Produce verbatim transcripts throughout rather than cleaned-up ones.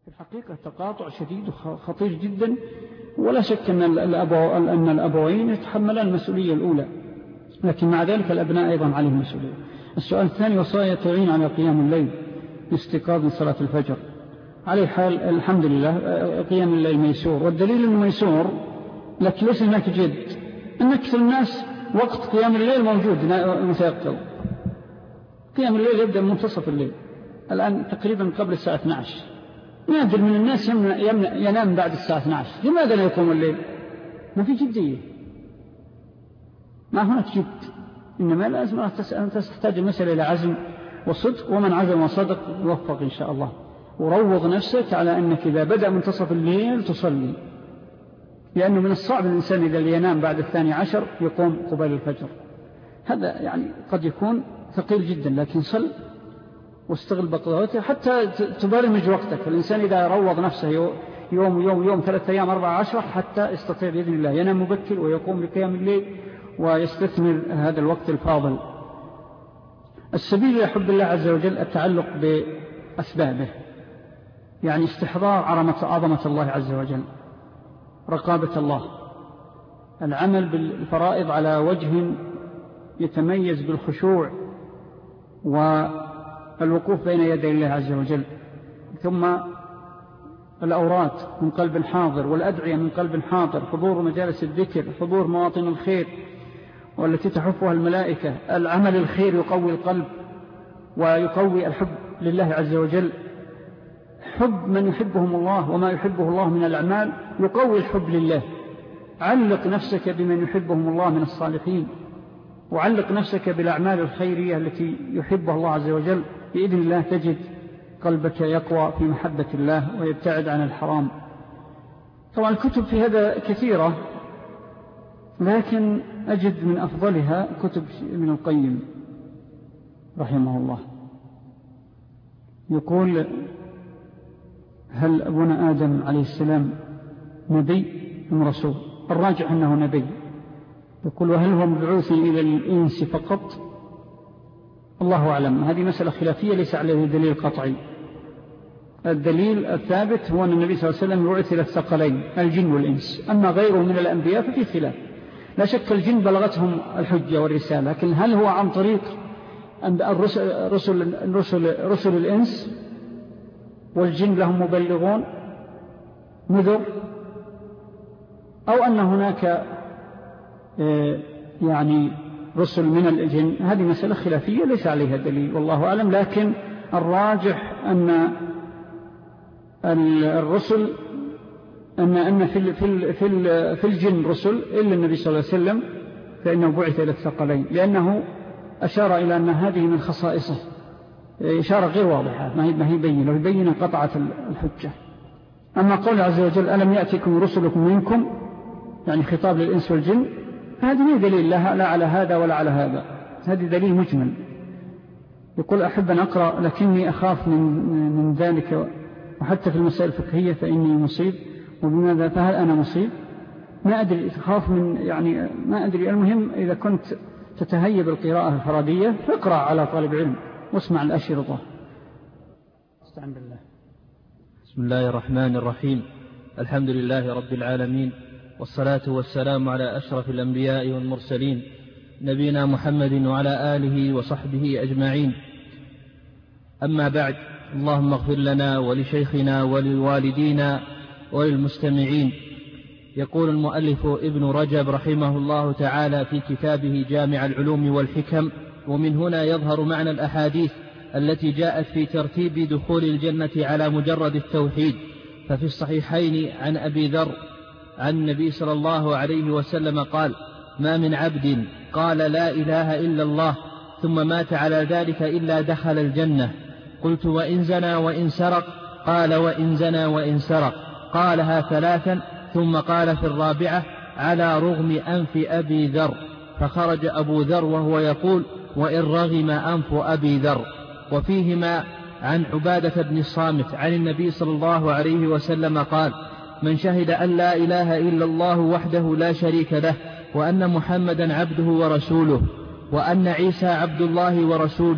في الحقيقة تقاطع شديد وخطير جدا، ولا شك أن الأبو أن الأبوين يتحملان المسؤولية الأولى، لكن مع ذلك الأبناء أيضا عليهم مسؤولية. السؤال الثاني: وصايا تعين على قيام الليل لاستيقاظ من صلاة الفجر. عليه حال الحمد لله قيام الليل ميسور، والدليل أنه ميسور لكن ليس هناك جد، أن أكثر الناس وقت قيام الليل موجود متيقظ. قيام الليل يبدأ من منتصف الليل، الآن تقريبا قبل الساعة اثنتي عشرة. نادر من الناس يمنع يمنع ينام بعد الساعة اثنتي عشرة. لماذا لا يقوم الليل؟ ما في جدية، ما هناك جد، إنما لازم أن تحتاج المسألة إلى عزم وصدق، ومن عزم وصدق يوفق إن شاء الله. وروض نفسك على أنك إذا بدأ منتصف الليل تصلي، لأنه من الصعب الإنسان إذا ينام بعد الثاني عشر يقوم قبل الفجر، هذا يعني قد يكون ثقيل جدا، لكن صل واستغل بقضاءته حتى تبرمج وقتك. الإنسان إذا روض نفسه يوم يوم يوم ثلاثة أيام أربعة عشر حتى يستطيع بإذن الله ينام مبكر ويقوم بقيام الليل ويستثمر هذا الوقت الفاضل. السبيل إلى حب الله عز وجل التعلق بأسبابه، يعني استحضار عظمة الله عز وجل، رقابة الله، العمل بالفرائض على وجه يتميز بالخشوع والوقوف بين يدي الله عز وجل، ثم الأوراد من قلب حاضر، والأدعية من قلب حاضر، حضور مجالس الذكر، حضور مواطن الخير والتي تحفها الملائكة. العمل الخير يقوي القلب ويقوي الحب لله عز وجل، حب من يحبهم الله وما يحبه الله من الأعمال يقوي الحب لله. علق نفسك بمن يحبهم الله من الصالحين، وعلق نفسك بالأعمال الخيرية التي يحبها الله عز وجل، بإذن الله تجد قلبك يقوى في محبة الله ويبتعد عن الحرام. طبعا الكتب في هذا كثيرة، لكن أجد من أفضلها كتب ابن القيم رحمه الله. يقول: هل أبونا آدم عليه السلام نبي أم رسول؟ الراجع أنه نبي. يقول: وهل هو مبعوث إلى الإنس فقط؟ الله أعلم، هذه مسألة خلافية ليس عليه دليل قطعي. الدليل الثابت هو أن النبي صلى الله عليه وسلم بعث إلى الثقلين الجن والإنس، أما غيره من الأنبياء ففي خلاف. لا شك الجن بلغتهم الحجة والرسالة، لكن هل هو عن طريق الرسل, رسل, رسل, رسل الإنس والجن لهم مبلغون نذر، أو أن هناك يعني رسل من الجن؟ هذه مسألة خلافية ليس عليها دليل والله أعلم. لكن الراجح أن الرسل أن أن في في في في الجن رسل إلا النبي صلى الله عليه وسلم، فإنه بعث إلى الثقلين، لأنه أشار إلى أن هذه من خصائصه، إشارة غير واضحة، ما هي ما هي بينة، ويبين قطعة الحجة. أما قول عز وجل: ألم يأتكم رسلكم منكم، يعني خطاب للإنس والجن، هذه دليل لا, لا على هذا ولا على هذا، هذه دليل مجمل. يقول: أحب أن أقرأ لكني أخاف من, من ذلك، وحتى في المسائل الفقهية فإني مصيب. وبماذا؟ فهل أنا مصيب؟ ما أدري، أخاف من يعني ما أدري. المهم إذا كنت تتهيب القراءة الفرادية فاقرأ على طالب علم واسمع الأشرطة. استعن بالله. بسم الله الرحمن الرحيم. الحمد لله رب العالمين، والصلاة والسلام على أشرف الأنبياء والمرسلين، نبينا محمد وعلى آله وصحبه أجمعين. أما بعد، اللهم اغفر لنا ولشيخنا وللوالدين وللمستمعين. يقول المؤلف ابن رجب رحمه الله تعالى في كتابه جامع العلوم والحكم: ومن هنا يظهر معنى الأحاديث التي جاءت في ترتيب دخول الجنة على مجرد التوحيد. ففي الصحيحين عن أبي ذر عن النبي صلى الله عليه وسلم قال: ما من عبد قال لا إله إلا الله ثم مات على ذلك إلا دخل الجنة. قلت: وإن زنى وإن سرق؟ قال: وإن زنى وإن سرق. قالها ثلاثا، ثم قال في الرابعة: على رغم أنف أبي ذر. فخرج أبو ذر وهو يقول: وإن رغم أنف أبي ذر. وفيهما عن عبادة بن الصامت عن النبي صلى الله عليه وسلم قال: من شهد أن لا إله إلا الله وحده لا شريك له، وأن محمدا عبده ورسوله، وأن عيسى عبد الله ورسوله،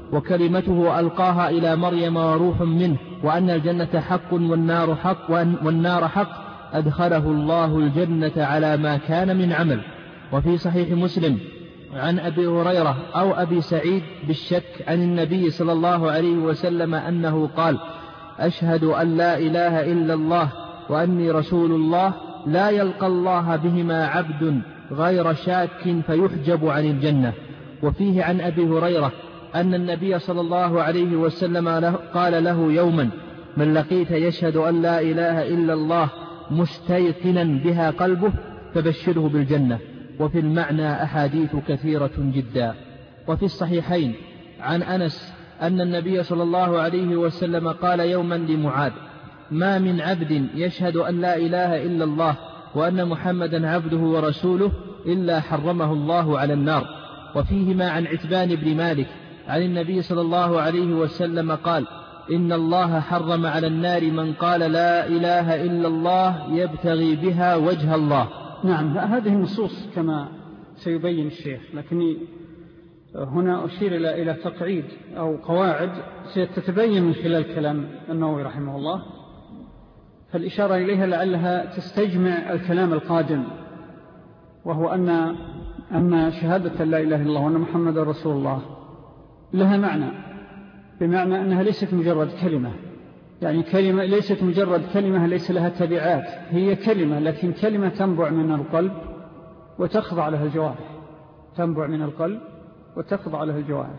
وكلمته ألقاها إلى مريم وروح منه، وأن الجنة حق والنار حق, والنار حق أدخله الله الجنة على ما كان من عمل. وفي صحيح مسلم عن أبي هريرة أو أبي سعيد بالشك عن النبي صلى الله عليه وسلم أنه قال: أشهد أن لا إله إلا الله وأني رسول الله، لا يلقى الله بهما عبد غير شاك فيحجب عن الجنة. وفيه عن أبي هريرة أن النبي صلى الله عليه وسلم قال له يوما: من لقيت يشهد أن لا إله إلا الله مستيقنا بها قلبه فبشره بالجنة. وفي المعنى أحاديث كثيرة جدا. وفي الصحيحين عن أنس أن النبي صلى الله عليه وسلم قال يوما لمعاذ: ما من عبد يشهد أن لا إله إلا الله وأن محمدا عبده ورسوله إلا حرمه الله على النار. وفيهما عن عتبان بن مالك عن النبي صلى الله عليه وسلم قال: إن الله حرم على النار من قال لا إله إلا الله يبتغي بها وجه الله. نعم، هذه النصوص كما سيبين الشيخ، لكني هنا أشير إلى تقعيد أو قواعد ستتبين من خلال كلام النووي رحمه الله، فالإشارة إليها لعلها تستجمع الكلام القادم، وهو أن أن شهادة لا إله إلا الله وأن محمد رسول الله لها معنى، بمعنى أنها ليست مجرد كلمة، يعني كلمة ليست مجرد كلمة ليس لها تبعات، هي كلمة لكن كلمة تنبع من القلب وتخضع لها الجوارح، تنبع من القلب وتخضع لها الجوارح.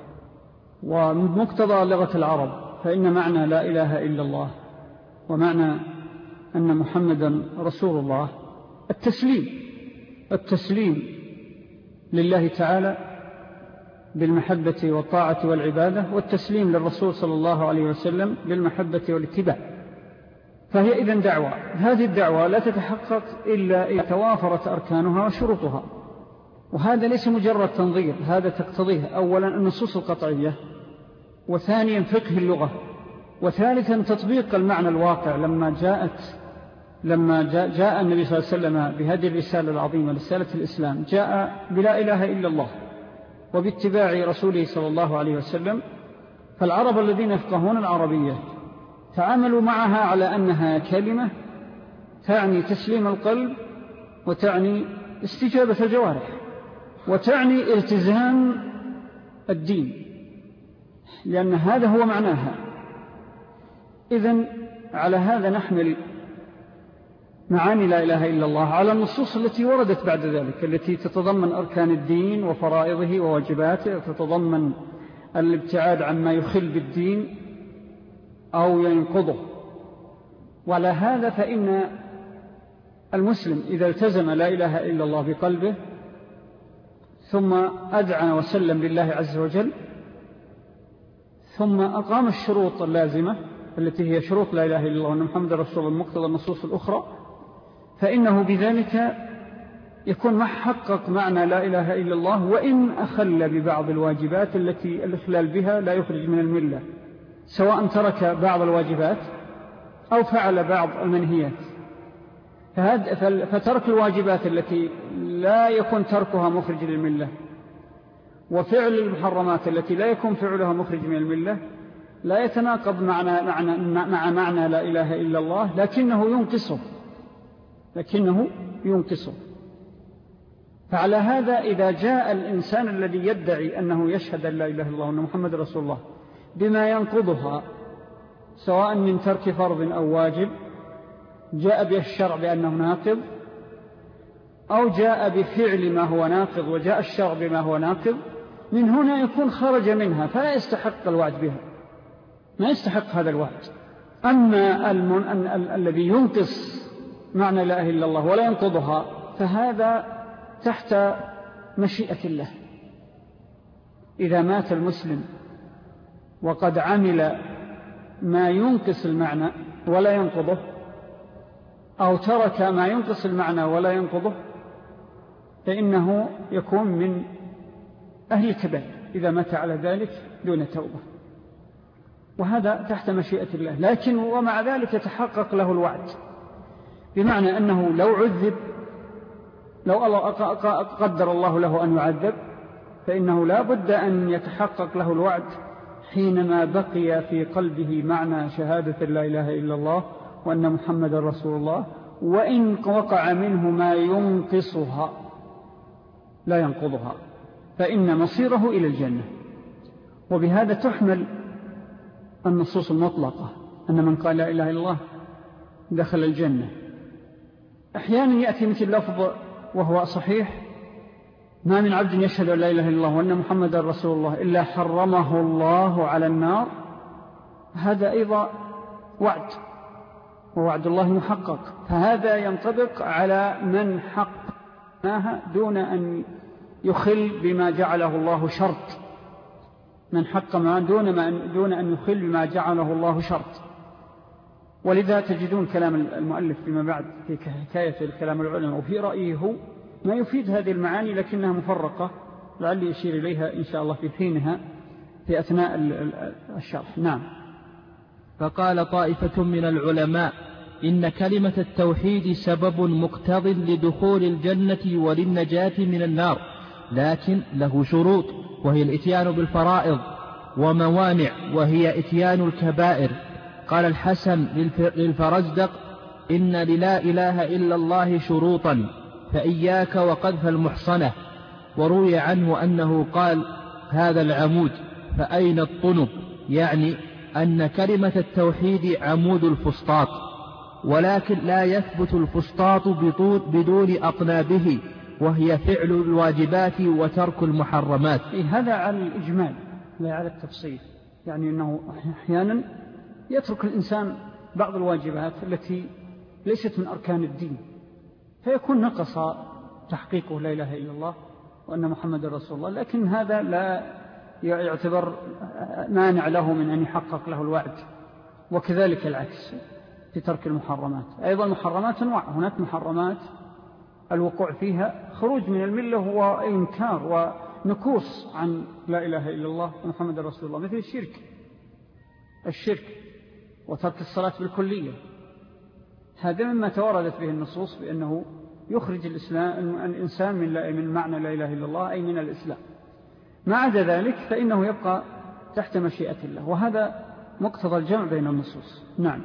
ومقتضى لغة العرب فإن معنى لا إله إلا الله ومعنى أن محمدا رسول الله التسليم، التسليم لله تعالى بالمحبة والطاعة والعبادة، والتسليم للرسول صلى الله عليه وسلم بالمحبة والاتباع. فهي إذن دعوة، هذه الدعوة لا تتحقق إلا إذا توافرت أركانها وشروطها، وهذا ليس مجرد تنظير، هذا تقتضيه أولا النصوص القطعية، وثانيا فقه اللغة، وثالثا تطبيق المعنى الواقع. لما جاءت لما جاء, جاء النبي صلى الله عليه وسلم بهذه الرسالة العظيمة، رسالة الإسلام، جاء بلا إله إلا الله وباتباع رسوله صلى الله عليه وسلم، فالعرب الذين يفقهون العربية تعاملوا معها على أنها كلمة تعني تسليم القلب، وتعني استجابة الجوارح، وتعني التزام الدين، لأن هذا هو معناها. إذن على هذا نحمل معاني لا إله إلا الله على النصوص التي وردت بعد ذلك، التي تتضمن أركان الدين وفرائضه وواجباته، وتتضمن الابتعاد عما يخل بالدين أو ينقضه. وعلى هذا فإن المسلم إذا التزم لا إله إلا الله بقلبه ثم أدعى وسلم لله عز وجل، ثم أقام الشروط اللازمة التي هي شروط لا إله إلا الله وأن محمد رسول الله مقتضى النصوص الأخرى، فإنه بذلك يكون محقق معنى لا إله إلا الله، وإن أخل ببعض الواجبات التي الإخلال بها لا يخرج من الملة، سواء ترك بعض الواجبات أو فعل بعض المنهيات. فترك الواجبات التي لا يكون تركها مخرج للملة، وفعل المحرمات التي لا يكون فعلها مخرج من الملة، لا يتناقض معنى معنى مع معنى لا إله إلا الله، لكنه ينقصه لكنه ينقصه فعلى هذا إذا جاء الإنسان الذي يدعي أنه يشهد أن لا إله إلا الله وأن محمد رسول الله بما ينقضها، سواء من ترك فرض أو واجب، جاء به الشرع بأنه ناقض، أو جاء بفعل ما هو ناقض وجاء الشرع بما هو ناقض، من هنا يكون خرج منها فلا يستحق الوعد بها، ما يستحق هذا الوعد. أما المن... ال... ال... الذي ينقص معنى لا إله إلا الله ولا ينقضها، فهذا تحت مشيئة الله. إذا مات المسلم وقد عمل ما ينقص المعنى ولا ينقضه، أو ترك ما ينقص المعنى ولا ينقضه، فإنه يكون من أهل الكبائر إذا مات على ذلك دون توبة، وهذا تحت مشيئة الله. لكن ومع ذلك يتحقق له الوعد، بمعنى أنه لو عذب، لو الله قدر الله له أن يعذب، فإنه لا بد أن يتحقق له الوعد حينما بقي في قلبه معنى شهادة لا إله إلا الله وأن محمد رسول الله، وإن وقع منه ما ينقصها لا ينقضها، فإن مصيره إلى الجنة. وبهذا تحمل النصوص المطلقة أن من قال لا إله إلا الله دخل الجنة. أحيانا يأتي مثل لفظ وهو صحيح: ما من عبد يشهد أن لا إله إلا الله وأن محمد رسول الله إلا حرمه الله على النار. هذا أيضا وعد، ووعد الله محقق، فهذا ينطبق على من حقناها دون أن يخل بما جعله الله شرط، من حق ما دون, ما دون أن يخل بما جعله الله شرط. ولذا تجدون كلام المؤلف فيما بعد في حكاية الكلام العلماء وفي رأيه هو ما يفيد هذه المعاني لكنها مفرقة، لعلي يشير إليها إن شاء الله في حينها في أثناء الشرح. نعم. فقال طائفة من العلماء: إن كلمة التوحيد سبب مقتض لدخول الجنة وللنجاة من النار، لكن له شروط، وهي الإتيان بالفرائض، وموانع، وهي إتيان الكبائر. قال الحسن للفرزدق: إن للا إله إلا الله شروطا، فإياك وقذف المحصنة. وروي عنه أنه قال: هذا العمود فأين الطنب، يعني أن كلمة التوحيد عمود الفسطاط، ولكن لا يثبت الفسطاط بدون أطنابه، وهي فعل الواجبات وترك المحرمات. هذا على الإجمال لا على التفصيل، يعني أنه أحيانا يترك الإنسان بعض الواجبات التي ليست من أركان الدين، فيكون نقص تحقيقه لا إله إلا الله وأن محمد رسول الله، لكن هذا لا يعتبر مانع له من أن يحقق له الوعد. وكذلك العكس في ترك المحرمات. أيضا المحرمات أنواع، هناك محرمات الوقوع فيها خروج من الملة وإنكار ونكوص عن لا إله إلا الله ومحمد رسول الله، مثل الشرك الشرك وترك الصلاة بالكلية. هذا مما توردت به النصوص بأنه يخرج الإسلام الإنسان من, من معنى لا إله إلا الله، أي من الإسلام. ما عدا ذلك فإنه يبقى تحت مشيئة الله، وهذا مقتضى الجمع بين النصوص. نعم.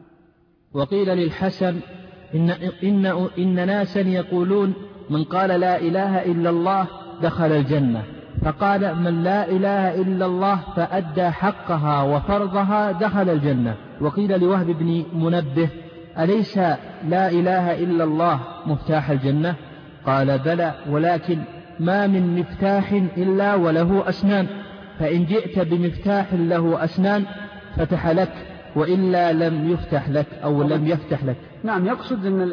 وقيل للحسن: إن, إن, إن ناسا يقولون من قال لا إله إلا الله دخل الجنة، فقال: من لا إله إلا الله فأدى حقها وفرضها دخل الجنة. وقيل لوهب بن منبه: أليس لا إله إلا الله مفتاح الجنة؟ قال: بلى، ولكن ما من مفتاح إلا وله أسنان، فإن جئت بمفتاح له أسنان فتح لك، وإلا لم يفتح لك أو لم يفتح لك. نعم، يقصد أن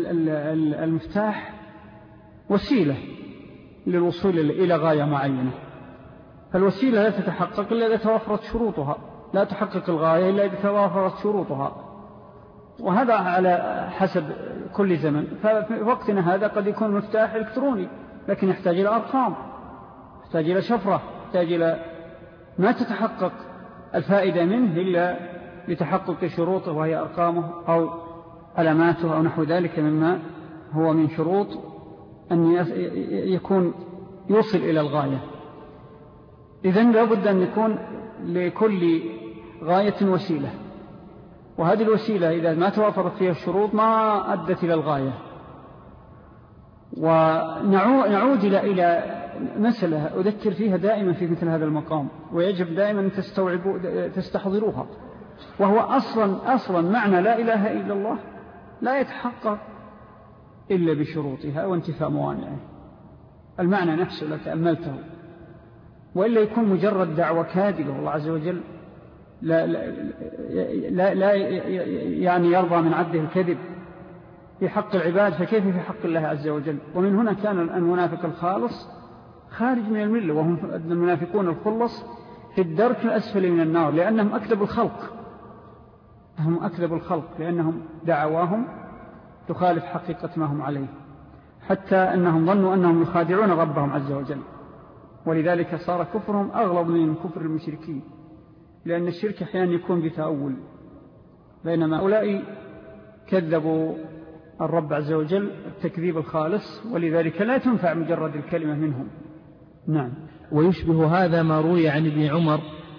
المفتاح وسيلة للوصول إلى غاية معينة، فالوسيلة لا تتحقق إلا إذا توفرت شروطها، لا تحقق الغاية إلا إذا توفرت شروطها، وهذا على حسب كل زمن. ففي وقتنا هذا قد يكون مفتاح إلكتروني، لكن يحتاج إلى أرقام، يحتاج إلى شفرة، يحتاج إلى ما تتحقق الفائدة منه إلا لتحقق شروطه، وهي أرقامه أو علاماته أو نحو ذلك مما هو من شروط أن يكون يوصل إلى الغاية. إذن لابد أن يكون لكل غاية وسيلة، وهذه الوسيلة إذا ما توافرت فيها الشروط ما أدت إلى الغاية. ونعود إلى مسألة أذكر فيها دائما في مثل هذا المقام، ويجب دائما أن تستوعبوا تستحضروها، وهو أصلا, أصلا معنى لا إله إلا الله لا يتحقق إلا بشروطها وانتفاء موانعه. المعنى نفسه لو تأملته، وإلا يكون مجرد دعوة كاذبة، والله عز وجل لا, لا, لا, لا يعني يرضى من عبده الكذب في حق العباد، فكيف في حق الله عز وجل؟ ومن هنا كان المنافق الخالص خارج من الملة، وهم المنافقون الخلص في الدرك الأسفل من النار، لأنهم أكذبوا الخلق، هم أكذبوا الخلق لأنهم دعواهم تخالف حقيقة ما هم عليه، حتى أنهم ظنوا أنهم يخادعون ربهم عز وجل، ولذلك صار كفرهم أغلظ من كفر المشركين، لأن الشرك أحيانا يكون بتأول، بينما أولئك كذبوا الرب عز وجل التكذيب الخالص، ولذلك لا تنفع مجرد الكلمة منهم. نعم. ويشبه هذا ما روي عن ابن عمر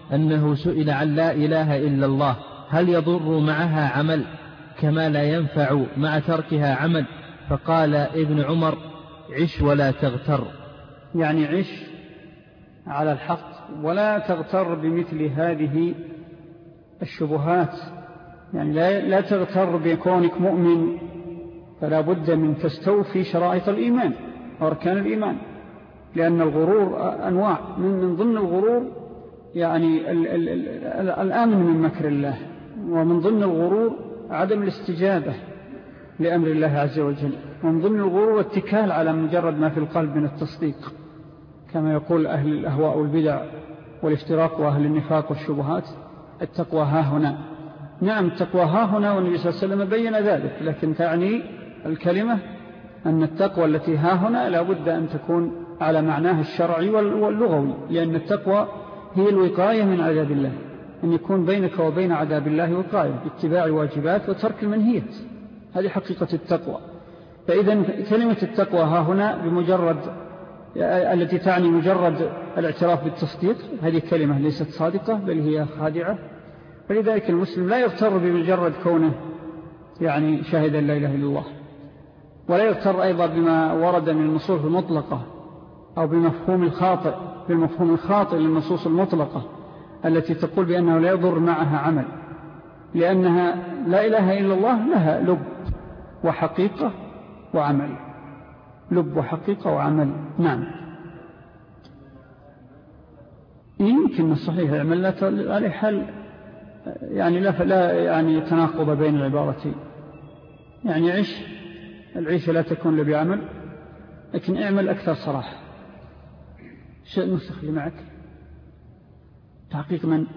أنه سئل عن لا إله إلا الله هل يضر معها عمل كما لا ينفع مع تركها عمل؟ فقال ابن عمر عش ولا تغتر، يعني عش على الحق ولا تغتر بمثل هذه الشبهات، يعني لا, لا تغتر بكونك مؤمن، فلا بد من تستوفي شرائط الإيمان وأركان الإيمان، لأن الغرور أنواع، من ضمن الغرور يعني ال ال ال الآمن من مكر الله، ومن ضمن الغرور عدم الاستجابة لأمر الله عز وجل، ومن ضمن الغرور الاتكال على مجرد ما في القلب من التصديق، كما يقول أهل الأهواء والبدع والافتراق وأهل النفاق والشبهات التقوى ها هنا. نعم التقوى ها هنا، والنبي صلى الله عليه وسلم بين ذلك، لكن تعني الكلمة أن التقوى التي ها هنا لا بد أن تكون على معناها الشرعي واللغوي، لأن التقوى هي الوقاية من عذاب الله، أن يكون بينك وبين عذاب الله وقاية باتباع الواجبات وترك المنهيات، هذه حقيقة التقوى. فإذا كلمة التقوى ها هنا بمجرد التي تعني مجرد الاعتراف بالتصديق، هذه كلمة ليست صادقة بل هي خادعة، فلذلك المسلم لا يغتر بمجرد كونه يعني شاهد لا إله إلا الله، ولا يغتر أيضا بما ورد من النصوص المطلقة أو بمفهوم الخاطئ بالمفهوم الخاطئ للنصوص المطلقة التي تقول بأنه لا يضر معها عمل، لأنها لا إله إلا الله لها لب وحقيقة وعمل، لب وحقيقة وعمل. نعم يمكن الصحيح يعمل لا عليه حل، يعني لا فلا يعني تناقض بين العبارتين، يعني عيش العيشة لا تكون له بعمل، لكن اعمل أكثر صراحة. شيء النسخ اللي معك تحقيق من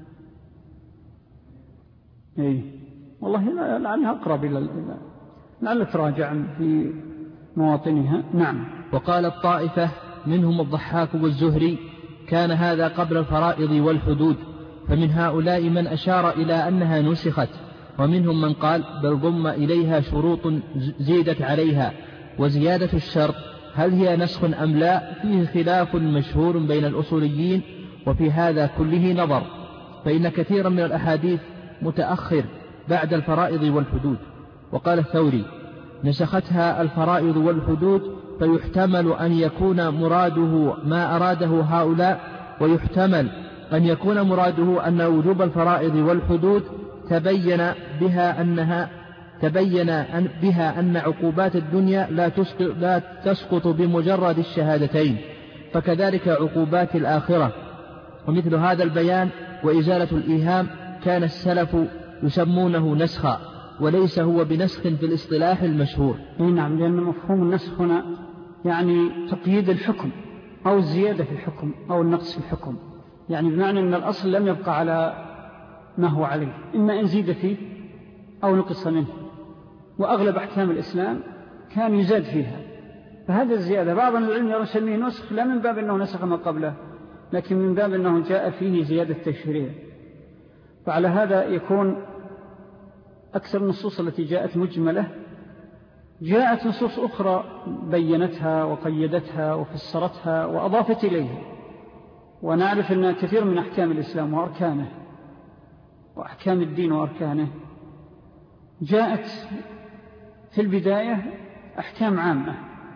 ايه والله لعلها أقرب إلى لعل تراجع في مواطنها. نعم. وقال الطائفة منهم الضحاك والزهري كان هذا قبل الفرائض والحدود، فمن هؤلاء من أشار إلى أنها نسخت، ومنهم من قال بل ضم إليها شروط زيدت عليها، وزيادة الشرط هل هي نسخ أم لا فيه خلاف مشهور بين الأصوليين، وفي هذا كله نظر، فإن كثيرا من الأحاديث متأخر بعد الفرائض والحدود. وقال الثوري نسختها الفرائض والحدود، فيحتمل أن يكون مراده ما أراده هؤلاء، ويحتمل أن يكون مراده أن وجوب الفرائض والحدود تبين بها أنها تبين أن بها أن عقوبات الدنيا لا تسقط, لا تسقط بمجرد الشهادتين، فكذلك عقوبات الآخرة. ومثل هذا البيان وإزالة الإيهام كان السلف يسمونه نسخا، وليس هو بنسخ في الاصطلاح المشهور. نعم، لأن مفهوم النسخ هنا يعني تقييد الحكم أو الزيادة في الحكم أو النقص في الحكم، يعني بمعنى أن الأصل لم يبقى على ما هو عليه، إما أن زيد فيه أو نقص منه، وأغلب أحكام الإسلام كان يزاد فيها، فهذا الزيادة بعض العلم يسميه نسخ لا من باب أنه نسخ ما قبله، لكن من باب أنه جاء فيه زيادة تشريع. فعلى هذا يكون أكثر النصوص التي جاءت مجملة، جاءت نصوص أخرى بينتها وقيدتها وفسرتها وأضافت إليها. ونعرف أن كثير من أحكام الإسلام وأركانه وأحكام الدين وأركانه جاءت في البداية أحكام عامة،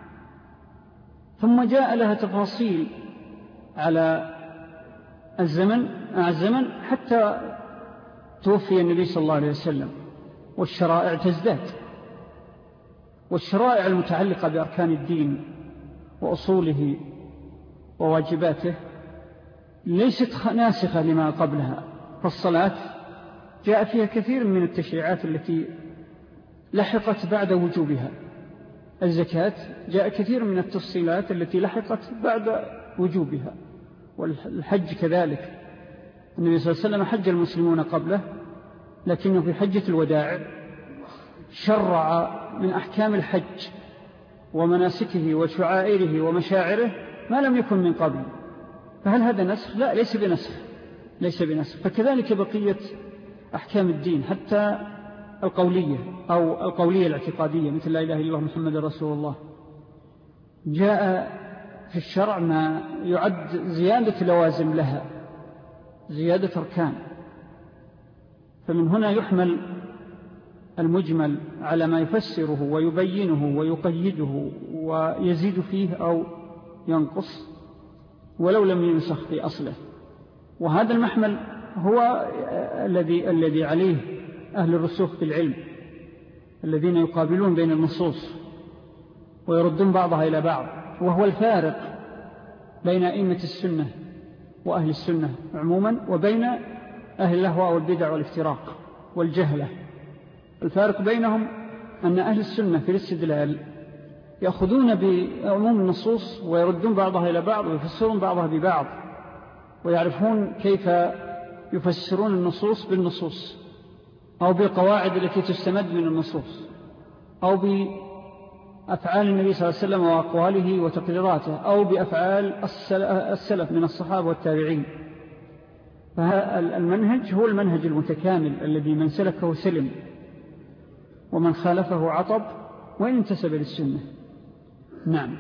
ثم جاء لها تفاصيل على الزمن مع الزمن حتى توفي النبي صلى الله عليه وسلم، والشرائع تزداد، والشرائع المتعلقة بأركان الدين وأصوله وواجباته ليست ناسخة لما قبلها. فالصلاة جاء فيها كثير من التشريعات التي لحقت بعد وجوبها، الزكاة جاء كثير من التفصيلات التي لحقت بعد وجوبها، والحج كذلك. النبي صلى الله عليه وسلم حج المسلمون قبله، لكنه في حجة الوداع شرع من أحكام الحج ومناسكه وشعائره ومشاعره ما لم يكن من قبل. فهل هذا نسخ؟ لا، ليس بنسخ ليس بنسخ. فكذلك بقية أحكام الدين حتى القولية أو القولية الاعتقادية مثل لا إله إلا الله محمد رسول الله، جاء في الشرع ما يعد زيادة لوازم لها، زيادة أركان. فمن هنا يحمل المجمل على ما يفسره ويبينه ويقيده ويزيد فيه أو ينقص ولو لم ينسخ في أصله. وهذا المحمل هو الذي الذي عليه أهل الرسوخ في العلم، الذين يقابلون بين النصوص ويردون بعضها إلى بعض، وهو الفارق بين أئمة السنة وأهل السنة عموما وبين أهل الأهواء والبدع والافتراق والجهلة. الفارق بينهم أن أهل السنة في الاستدلال يأخذون بعموم النصوص ويردون بعضها إلى بعض ويفسرون بعضها ببعض، ويعرفون كيف يفسرون النصوص بالنصوص أو بالقواعد التي تستمد من النصوص أو بأفعال النبي صلى الله عليه وسلم وأقواله وتقريراته أو بأفعال السلف من الصحابة والتابعين. فالمنهج هو المنهج المتكامل الذي من سلكه سلم ومن خالفه عطب وإن انتسب للسنة. نعم.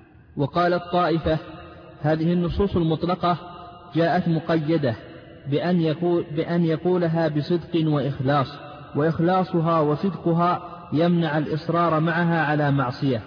وقالت طائفة: هذه النصوص المطلقة جاءت مقيدة بأن, يقول بأن يقولها بصدق وإخلاص، وإخلاصها وصدقها يمنع الإصرار معها على معصية.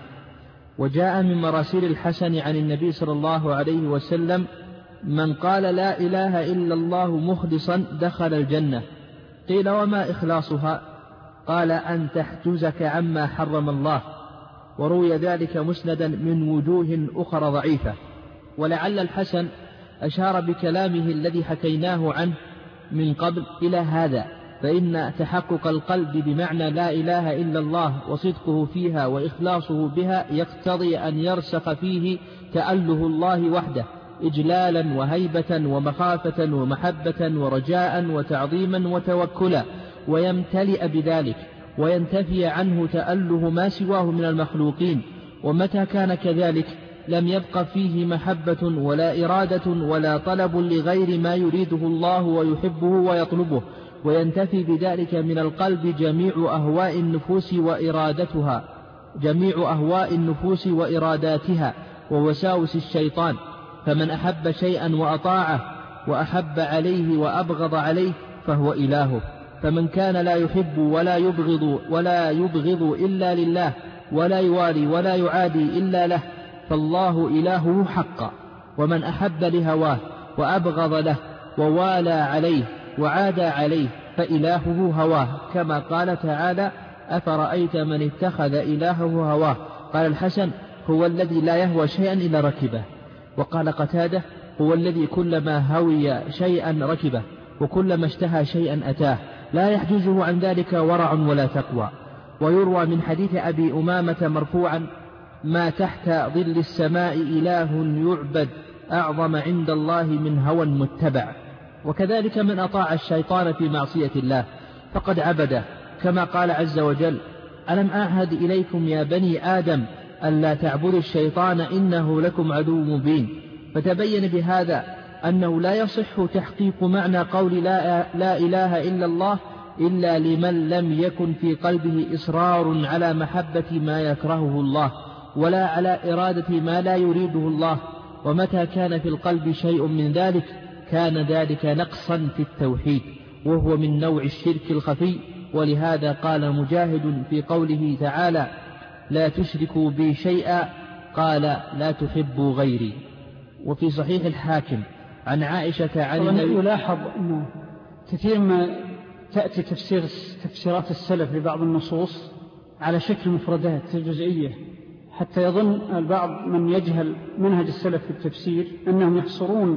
وجاء من مراسيل الحسن عن النبي صلى الله عليه وسلم: من قال لا إله إلا الله مخلصا دخل الجنة. قيل: وما إخلاصها؟ قال: أن تحجزك عما حرم الله. وروي ذلك مسندا من وجوه أخرى ضعيفة. ولعل الحسن أشار بكلامه الذي حكيناه عنه من قبل إلى هذا، فإن تحقق القلب بمعنى لا إله إلا الله وصدقه فيها وإخلاصه بها يقتضي أن يرسخ فيه تأله الله وحده إجلالا وهيبة ومخافة ومحبة ورجاء وتعظيما وتوكلا، ويمتلئ بذلك وينتفي عنه تأله ما سواه من المخلوقين. ومتى كان كذلك لم يبق فيه محبة ولا إرادة ولا طلب لغير ما يريده الله ويحبه ويطلبه، وينتفي بذلك من القلب جميع أهواء النفوس وإرادتها جميع أهواء النفوس وإراداتها ووساوس الشيطان. فمن أحب شيئا وأطاعه وأحب عليه وأبغض عليه فهو إلهه. فمن كان لا يحب ولا يبغض ولا يبغض إلا لله ولا يوالي ولا يعادي إلا له فالله إلهه حقا. ومن أحب لهواه وأبغض له ووالى عليه وعادى عليه فإلهه هواه، كما قال تعالى: أفرأيت من اتخذ إلهه هواه. قال الحسن: هو الذي لا يهوى شيئا إلا ركبه. وقال قتادة: هو الذي كلما هوي شيئا ركبه وكلما اشتهى شيئا أتاه، لا يحجزه عن ذلك ورع ولا تقوى. ويروى من حديث أبي أمامة مرفوعا: ما تحت ظل السماء إله يعبد أعظم عند الله من هوى متبع. وكذلك من أطاع الشيطان في معصية الله فقد عبده، كما قال عز وجل: ألم أعهد إليكم يا بني آدم ألا تعبدوا الشيطان إنه لكم عدو مبين. فتبين بهذا أنه لا يصح تحقيق معنى قول لا, لا إله إلا الله إلا لمن لم يكن في قلبه إصرار على محبة ما يكرهه الله ولا على إرادة ما لا يريده الله. ومتى كان في القلب شيء من ذلك كان ذلك نقصا في التوحيد، وهو من نوع الشرك الخفي. ولهذا قال مجاهد في قوله تعالى: لا تشركوا بي شيئا، قال: لا تحبوا غيري. وفي صحيح الحاكم عن عائشة عن النبي. يلاحظ أنه كثير ما تأتي تفسير تفسيرات السلف لبعض النصوص على شكل مفردات جزئية، حتى يظن البعض من يجهل منهج السلف في التفسير أنهم يحصرون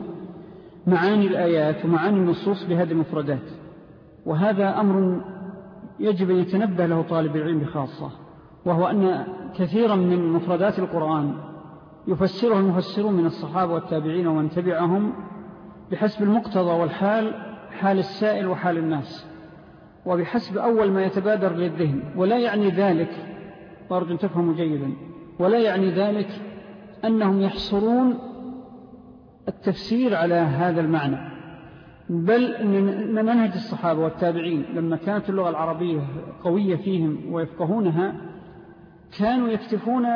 معاني الآيات ومعاني النصوص بهذه المفردات. وهذا أمر يجب أن يتنبه له طالب العلم بخاصة، وهو أن كثيرا من مفردات القرآن يفسره المفسرون من الصحابة والتابعين ومن تبعهم بحسب المقتضى والحال، حال السائل وحال الناس، وبحسب أول ما يتبادر للذهن. ولا يعني ذلك، أرجو أن تفهموا جيدا، ولا يعني ذلك أنهم يحصرون التفسير على هذا المعنى، بل أن منهج الصحابة والتابعين لما كانت اللغة العربية قوية فيهم ويفقهونها كانوا يكتفون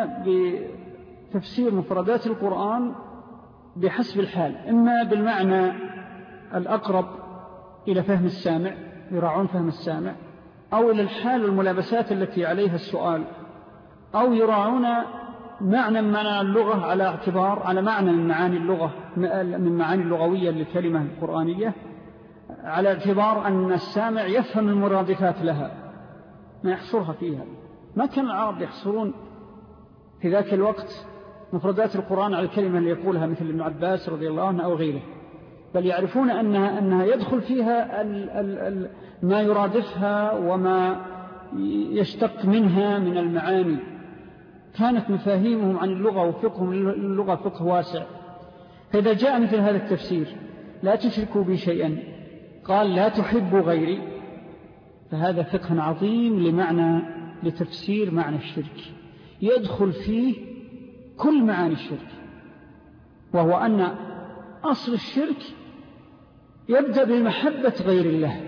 بتفسير مفردات القرآن بحسب الحال، إما بالمعنى الأقرب إلى فهم السامع، يراعون فهم السامع، أو إلى الحال والملابسات التي عليها السؤال، أو يراعون معنى من اللغة على اعتبار على معنى من معاني اللغة من معاني اللغوية للكلمة القرآنية على اعتبار أن السامع يفهم المرادفات لها ما يحصرها فيها. ما كان العرب يحصرون في ذاك الوقت مفردات القرآن على الكلمة اللي يقولها مثل ابن عباس رضي الله عنه أو غيره، بل يعرفون أنها, أنها يدخل فيها ال ال ال ما يرادفها وما يشتق منها من المعاني. كانت مفاهيمهم عن اللغة وفقهم للغة فقه واسع. فإذا جاء مثل هذا التفسير لا تشركوا بي شيئا قال لا تحبوا غيري، فهذا فقه عظيم لمعنى لتفسير معنى الشرك، يدخل فيه كل معاني الشرك، وهو أن أصل الشرك يبدأ بمحبة غير الله،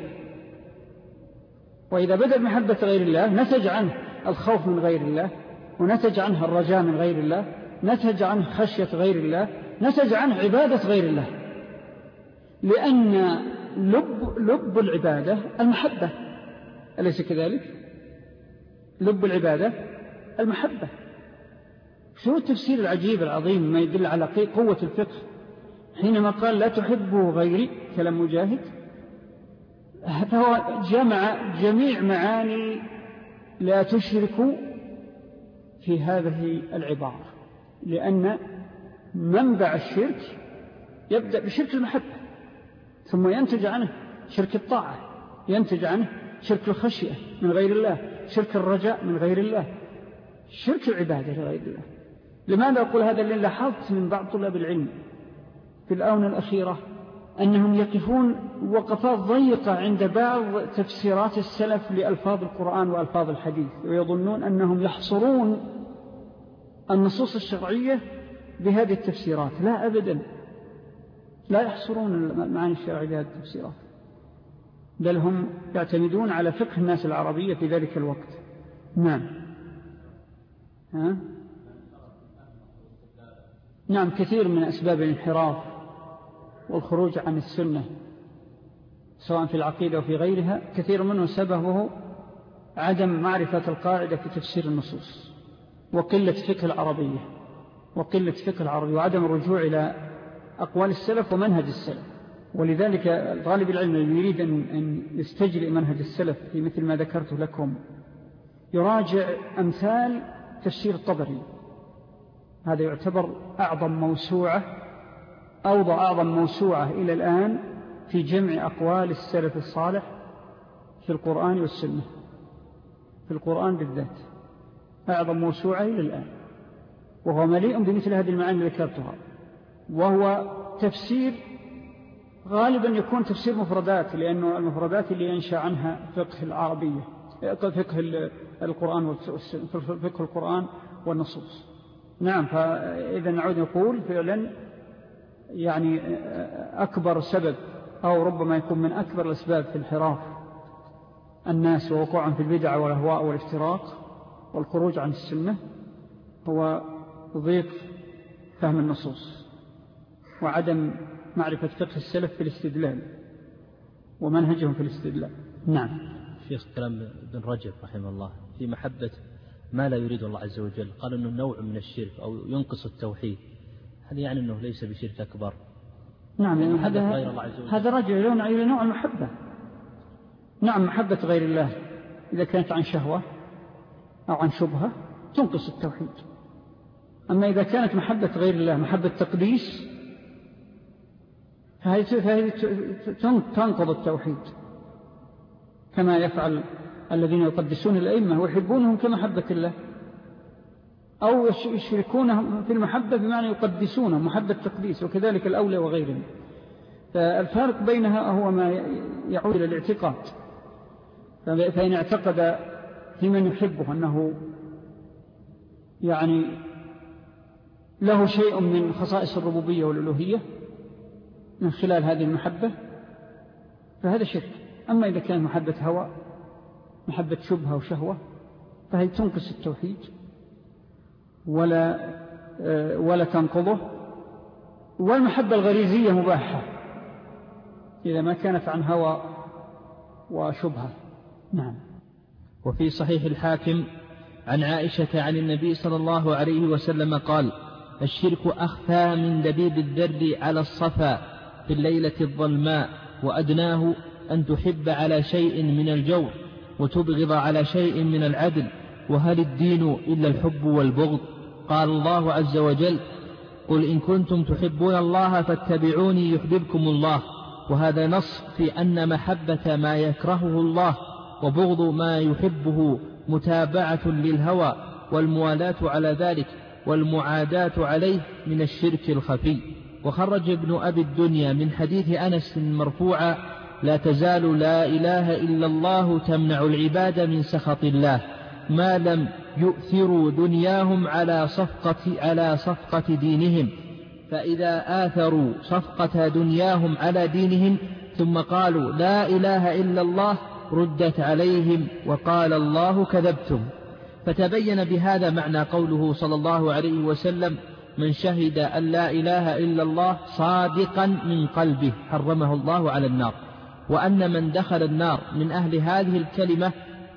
وإذا بدأ بمحبة غير الله نتج عنه الخوف من غير الله، ونتج عنه الرجاء من غير الله، نتج عنه خشية غير الله، نتج عنه عبادة غير الله، لأن لب, لب العبادة المحبة، أليس كذلك؟ لب العبادة المحبة. شو التفسير العجيب العظيم ما يدل على قوة الفقه حينما قال لا تحبوا غيري كلام مجاهد، فهو جمع جميع معاني لا تشركوا في هذه العبارة، لأن منبع الشرك يبدأ بشرك المحبة، ثم ينتج عنه شرك الطاعة، ينتج عنه شرك الخشية من غير الله، شرك الرجاء من غير الله، شرك العبادة لغير الله. لماذا أقول هذا؟ لأن لاحظت من بعض طلاب العلم في الآونة الأخيرة أنهم يقفون وقفات ضيقة عند بعض تفسيرات السلف لألفاظ القرآن وألفاظ الحديث، ويظنون أنهم يحصرون النصوص الشرعية بهذه التفسيرات. لا أبدا، لا يحصرون المعاني الشرعية بهذه التفسيرات، بل هم يعتمدون على فقه الناس العربية في ذلك الوقت. نعم. ها؟ نعم، كثير من أسباب الانحراف والخروج عن السنة سواء في العقيدة وفي غيرها، كثير منه سببه عدم معرفة القاعدة في تفسير النصوص، وقلة فقه العربية وقلة فقه العربية وعدم الرجوع إلى أقوال السلف ومنهج السلف. ولذلك طالب العلم الذي يريد أن يستجرئ منهج السلف في مثل ما ذكرت لكم يراجع أمثال تفسير الطبري، هذا يعتبر أعظم موسوعة أوضع أعظم موسوعة إلى الآن في جمع أقوال السلف الصالح في القرآن والسنة، في القرآن بالذات أعظم موسوعة إلى الآن، وهو مليء بمثل هذه المعاني اللي ذكرتها، وهو تفسير غالبا يكون تفسير مفردات، لأنه المفردات اللي ينشأ عنها فقه العربية، فقه القرآن فقه القرآن والنصوص. نعم، فإذا نعود نقول فعلا يعني أكبر سبب أو ربما يكون من أكبر الأسباب في انحراف الناس ووقوعا في البدع والأهواء والافتراق والخروج عن السنة هو ضيق فهم النصوص وعدم معرفة فقه السلف في الاستدلال ومنهجهم في الاستدلال. نعم. شيخ كلام ابن رجب رحمه الله في محبة ما لا يريد الله عز وجل، قال أنه نوع من الشرك أو ينقص التوحيد، هذا يعني أنه ليس بشرك أكبر. نعم، يعني هذا هذا رجع إلى نوع المحبة. نعم، محبة غير الله إذا كانت عن شهوة أو عن شبهة تنقص التوحيد، أما إذا كانت محبة غير الله محبة تقديس فهذه تنقض التوحيد، كما يفعل الذين يقدسون الأئمة ويحبونهم كمحبة الله، أو يشركونهم في المحبة بمعنى يقدسونهم محبة تقديس، وكذلك الأولى وغيرهم. فالفارق بينها هو ما يعود إلى الاعتقاد، فإن اعتقد في من يحبه أنه يعني له شيء من خصائص الربوبية والألوهية من خلال هذه المحبة فهذا شرك. أما إذا كان محبة هوى محبة شبهة وشهوة فهي تنقص التوحيد ولا ولا تنقضه. والمحبة الغريزية مباحة إذا ما كانت عن هوى وشبهة. نعم. وفي صحيح الحاكم عن عائشة عن النبي صلى الله عليه وسلم قال: الشرك أخفى من دبيب الذر على الصفا في الليلة الظلماء، وأدناه أن تحب على شيء من الجور وتبغض على شيء من العدل، وهل الدين إلا الحب والبغض؟ قال الله عز وجل: قل إن كنتم تحبون الله فاتبعوني يحببكم الله. وهذا نص في أن محبة ما يكرهه الله وبغض ما يحبه متابعة للهوى، والموالاة على ذلك والمعاداة عليه من الشرك الخفي. وخرج ابن أبي الدنيا من حديث أنس مرفوعا: لا تزال لا إله إلا الله تمنع العباد من سخط الله ما لم يؤثروا دنياهم على صفقة, على صفقة دينهم، فإذا آثروا صفقة دنياهم على دينهم ثم قالوا لا إله إلا الله ردت عليهم وقال الله كذبتم. فتبين بهذا معنى قوله صلى الله عليه وسلم: من شهد أن لا إله إلا الله صادقا من قلبه حرمه الله على النار، وأن من دخل النار من أهل هذه الكلمة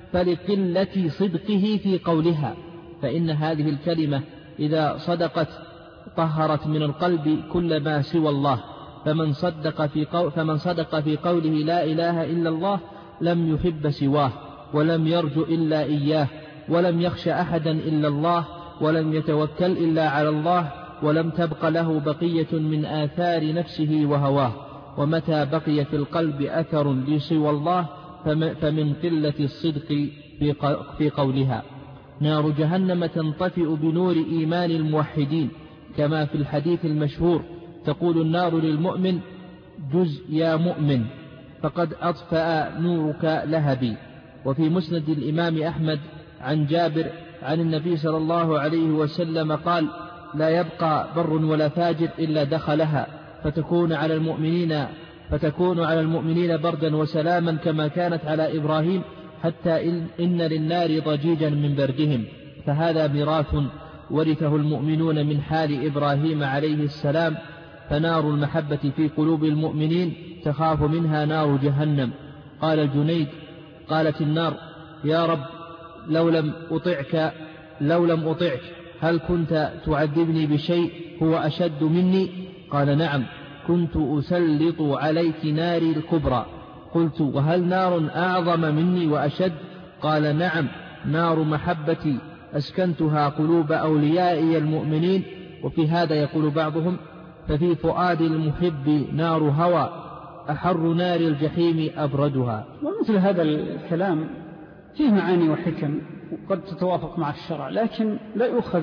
فلقلة صدقه في قولها، فإن هذه الكلمة إذا صدقت طهرت من القلب كل ما سوى الله، فمن صدق في قول فمن صدق في قوله لا إله إلا الله لم يحب سواه، ولم يرجو إلا إياه، ولم يخش أحدا إلا الله، ولم يتوكل إلا على الله، ولم تبق له بقية من آثار نفسه وهواه. ومتى بقي في القلب أثر لسوى الله فمن قلة الصدق في قولها. نار جهنم تنطفئ بنور إيمان الموحدين، كما في الحديث المشهور: تقول النار للمؤمن: جز يا مؤمن فقد أطفأ نورك لهبي. وفي مسند الإمام أحمد عن جابر عن النبي صلى الله عليه وسلم قال: لا يبقى بر ولا فاجر إلا دخلها، فتكون على المؤمنين فتكون على المؤمنين بردا وسلاما كما كانت على إبراهيم، حتى إن للنار ضجيجا من بردهم. فهذا ميراث ورثه المؤمنون من حال إبراهيم عليه السلام. فنار المحبة في قلوب المؤمنين تخاف منها نار جهنم. قال الجنيد: قالت النار: يا رب لو لم أطعك لو لم أطعك هل كنت تعذبني بشيء هو أشد مني؟ قال: نعم، كنت أسلط عليك ناري الكبرى. قلت: وهل نار أعظم مني وأشد؟ قال: نعم، نار محبتي أسكنتها قلوب أوليائي المؤمنين. وفي هذا يقول بعضهم: ففي فؤاد المحب نار هوى أحر نار الجحيم أبردها. ومثل هذا الكلام فيه معاني وحكم وقد تتوافق مع الشرع، لكن لا يؤخذ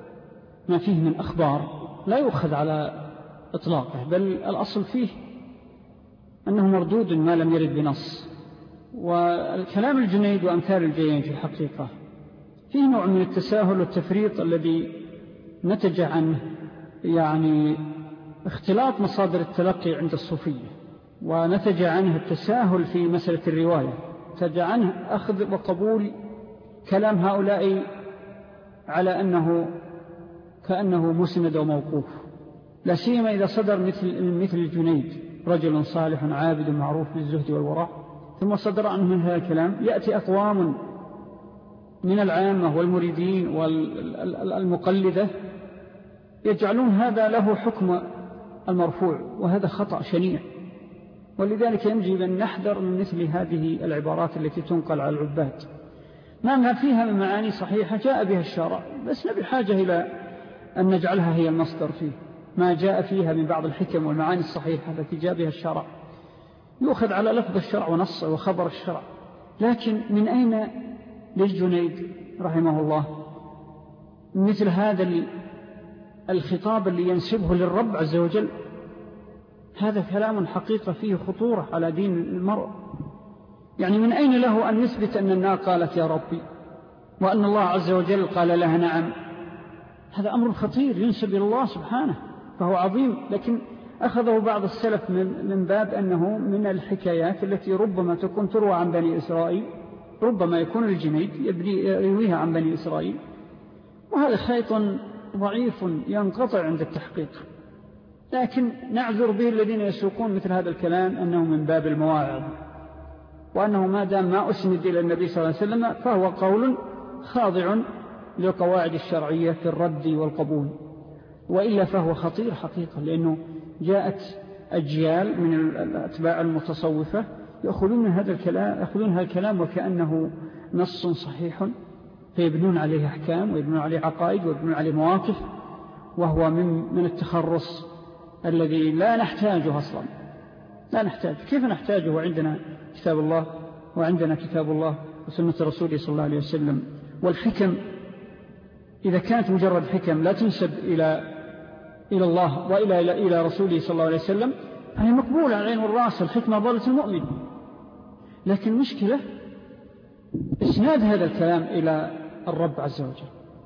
ما فيه من أخبار لا يؤخذ على إطلاقه، بل الأصل فيه أنه مردود ما لم يرد بنص. والكلام الجنيد وأمثال الجنيد في الحقيقة فيه نوع من التساهل والتفريط الذي نتج عنه يعني اختلاط مصادر التلقي عند الصوفية، ونتج عنه التساهل في مسألة الرواية، نتج عنه أخذ وقبول كلام هؤلاء على أنه كأنه مسند وموقوف، لا سيما إذا صدر مثل, مثل الجنيد، رجل صالح عابد معروف بالزهد والورع، ثم صدر عنه من هذا الكلام. يأتي أقوام من العامة والمريدين والمقلدة يجعلون هذا له حكم المرفوع، وهذا خطأ شنيع. ولذلك ينجب أن نحذر من مثل هذه العبارات التي تنقل على العباد، ما فيها من معاني صحيحة جاء بها الشرع، بس نبي حاجة إلى أن نجعلها هي المصدر فيه. ما جاء فيها من بعض الحكم والمعاني الصحيحة التي جاء بها الشرع يؤخذ على لفظ الشرع ونصه وخبر الشرع. لكن من أين للجنيد رحمه الله مثل هذا الخطاب اللي ينسبه للرب عز وجل؟ هذا كلام حقيقة فيه خطورة على دين المرء. يعني من أين له أن يثبت أن النار قالت يا ربي، وأن الله عز وجل قال لها نعم؟ هذا أمر خطير ينسب إلى الله سبحانه، فهو عظيم. لكن أخذه بعض السلف من باب أنه من الحكايات التي ربما تكون تروى عن بني إسرائيل، ربما يكون الجنيد يرويها عن بني إسرائيل، وهذا خيط ضعيف ينقطع عند التحقيق. لكن نعذر به الذين يسوقون مثل هذا الكلام أنه من باب المواعظ، وأنه ما دام ما أسند إلى النبي صلى الله عليه وسلم فهو قول خاضع للقواعد الشرعية في الرد والقبول، وإلا فهو خطير حقيقة، لأنه جاءت أجيال من الأتباع المتصوفة يأخذون هذا الكلام يأخذون هذا الكلام وكأنه نص صحيح، فيبنون عليه أحكام ويبنون عليه عقائد ويبنون عليه مواقف، وهو من من التخرص الذي لا نحتاجه أصلا، لا نحتاج. كيف نحتاجه وعندنا كتاب الله وعندنا كتاب الله وسنة رسوله صلى الله عليه وسلم؟ والحكم إذا كانت مجرد حكم لا تنسب إلى إلى الله وإلى إلى, إلى رسوله صلى الله عليه وسلم فهي مقبولة على العين والرأس، الحكمة ضالة المؤمن. لكن مشكلة إسناد هذا الكلام إلى الرب عز وجل،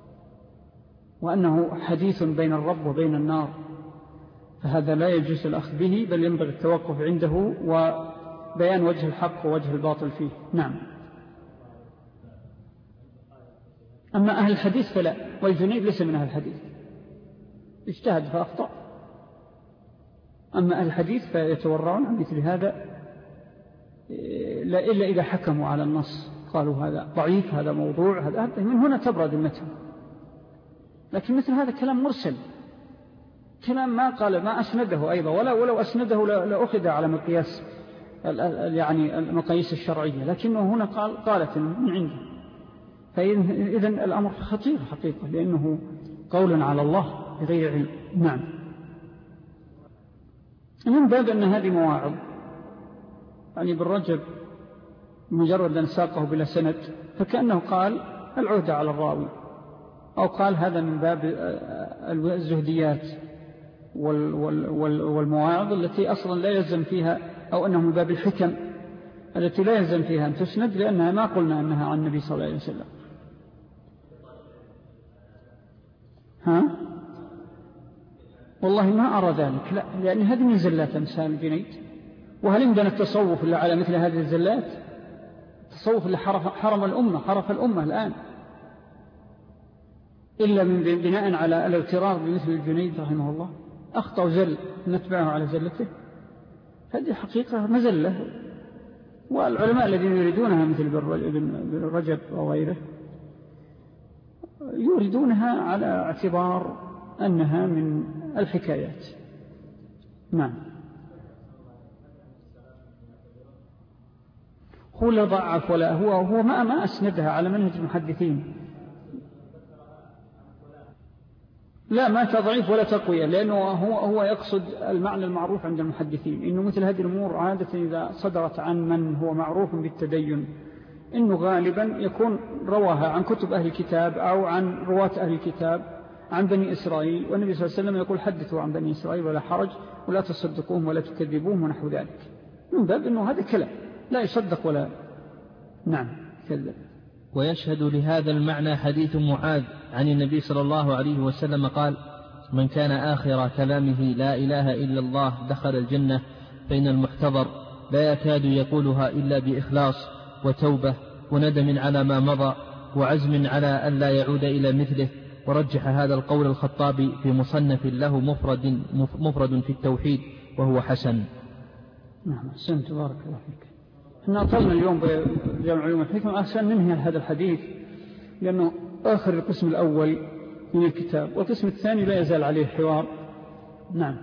وأنه حديث بين الرب وبين النار، فهذا لا يجوز الأخذ به، بل ينبغي التوقف عنده وبيان وجه الحق ووجه الباطل فيه. نعم. أما أهل الحديث فلا، والجنيد ليس من أهل الحديث، اجتهد فأخطأ. أما أهل الحديث فيتورعون عن مثل هذا لا إلا إذا حكموا على النص، قالوا هذا ضعيف، هذا موضوع، هذا من هنا تبرد المتن. لكن مثل هذا كلام مرسل، كلام ما قال ما أسنده أيضا، ولا ولو أسنده لأخذ على مقياس يعني المقاييس الشرعية، لكنه هنا قال قالت من عنده. فإذن الأمر خطير حقيقة، لأنه قول على الله بغير علم. نعم. من باب أن هذه مواعظ، يعني بالرجب مجرد أن ساقه بلا سند فكأنه قال العهدة على الراوي، أو قال هذا من باب الزهديات والمواعظ التي أصلا لا يلزم فيها، أو أنه من باب الحكم التي لا يلزم فيها أن تسند، لأنها ما قلنا أنها عن النبي صلى الله عليه وسلم. ها؟ والله ما أرى ذلك، لا، لأن هذه من زلات أمثال الجنيد. وهل عندنا التصوف إلا على مثل هذه الزلات؟ التصوف اللي حرم الأمة، حرف الأمة الآن، إلا من بناء على الاغترار بمثل الجنيد رحمه الله، أخطأ زل نتبعه على زلته. هذه حقيقة مزلة، والعلماء الذين يريدونها مثل ابن رجب وغيره يريدونها على اعتبار أنها من الحكايات. نعم. هو لا ضعف ولا هو هو ما ما أسندها على منهج المحدثين، لا ما تضعيف ولا تقوية، لأنه هو هو يقصد المعنى المعروف عند المحدثين، إنه مثل هذه الأمور عادة إذا صدرت عن من هو معروف بالتدين إنه غالبا يكون رواها عن كتب أهل الكتاب أو عن رواة أهل الكتاب عن بني إسرائيل، والنبي صلى الله عليه وسلم يقول حدثوا عن بني إسرائيل ولا حرج ولا تصدقوهم ولا تكذبوهم ونحو ذلك، من باب إنه هذا كلام لا يصدق ولا نعم كذب. ويشهد لهذا المعنى حديث معاذ عن النبي صلى الله عليه وسلم قال: من كان آخر كلامه لا إله إلا الله دخل الجنة، فإن المحتضر لا يكاد يقولها إلا بإخلاص وتوبة وندم على ما مضى وعزم على أن لا يعود إلى مثله. ورجح هذا القول الخطابي في مصنف له مفرد, مفرد في التوحيد وهو حسن. نعم أحسنت بارك الله فيك. احنا أطلنا اليوم بجامع علوم الحكمة، أحسن ننهي هذا الحديث لأنه آخر القسم الأول من الكتاب، والقسم الثاني لا يزال عليه حوار. نعم.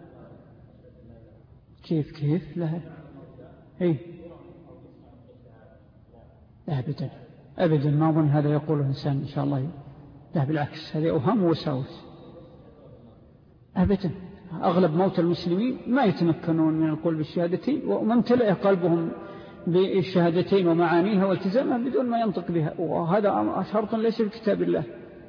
كيف كيف لا إيه أبدا أبدا ما أظن هذا يقوله إنسان إن شاء الله، لا بالعكس هذا أوهام ووساوس أبدا. أغلب موت المسلمين ما يتمكنون من القول بالشهادتين، ومن تلأ قلبهم بالشهادتين ومعانيها والتزامها بدون ما ينطق بها، وهذا شرط ليس في كتاب الله.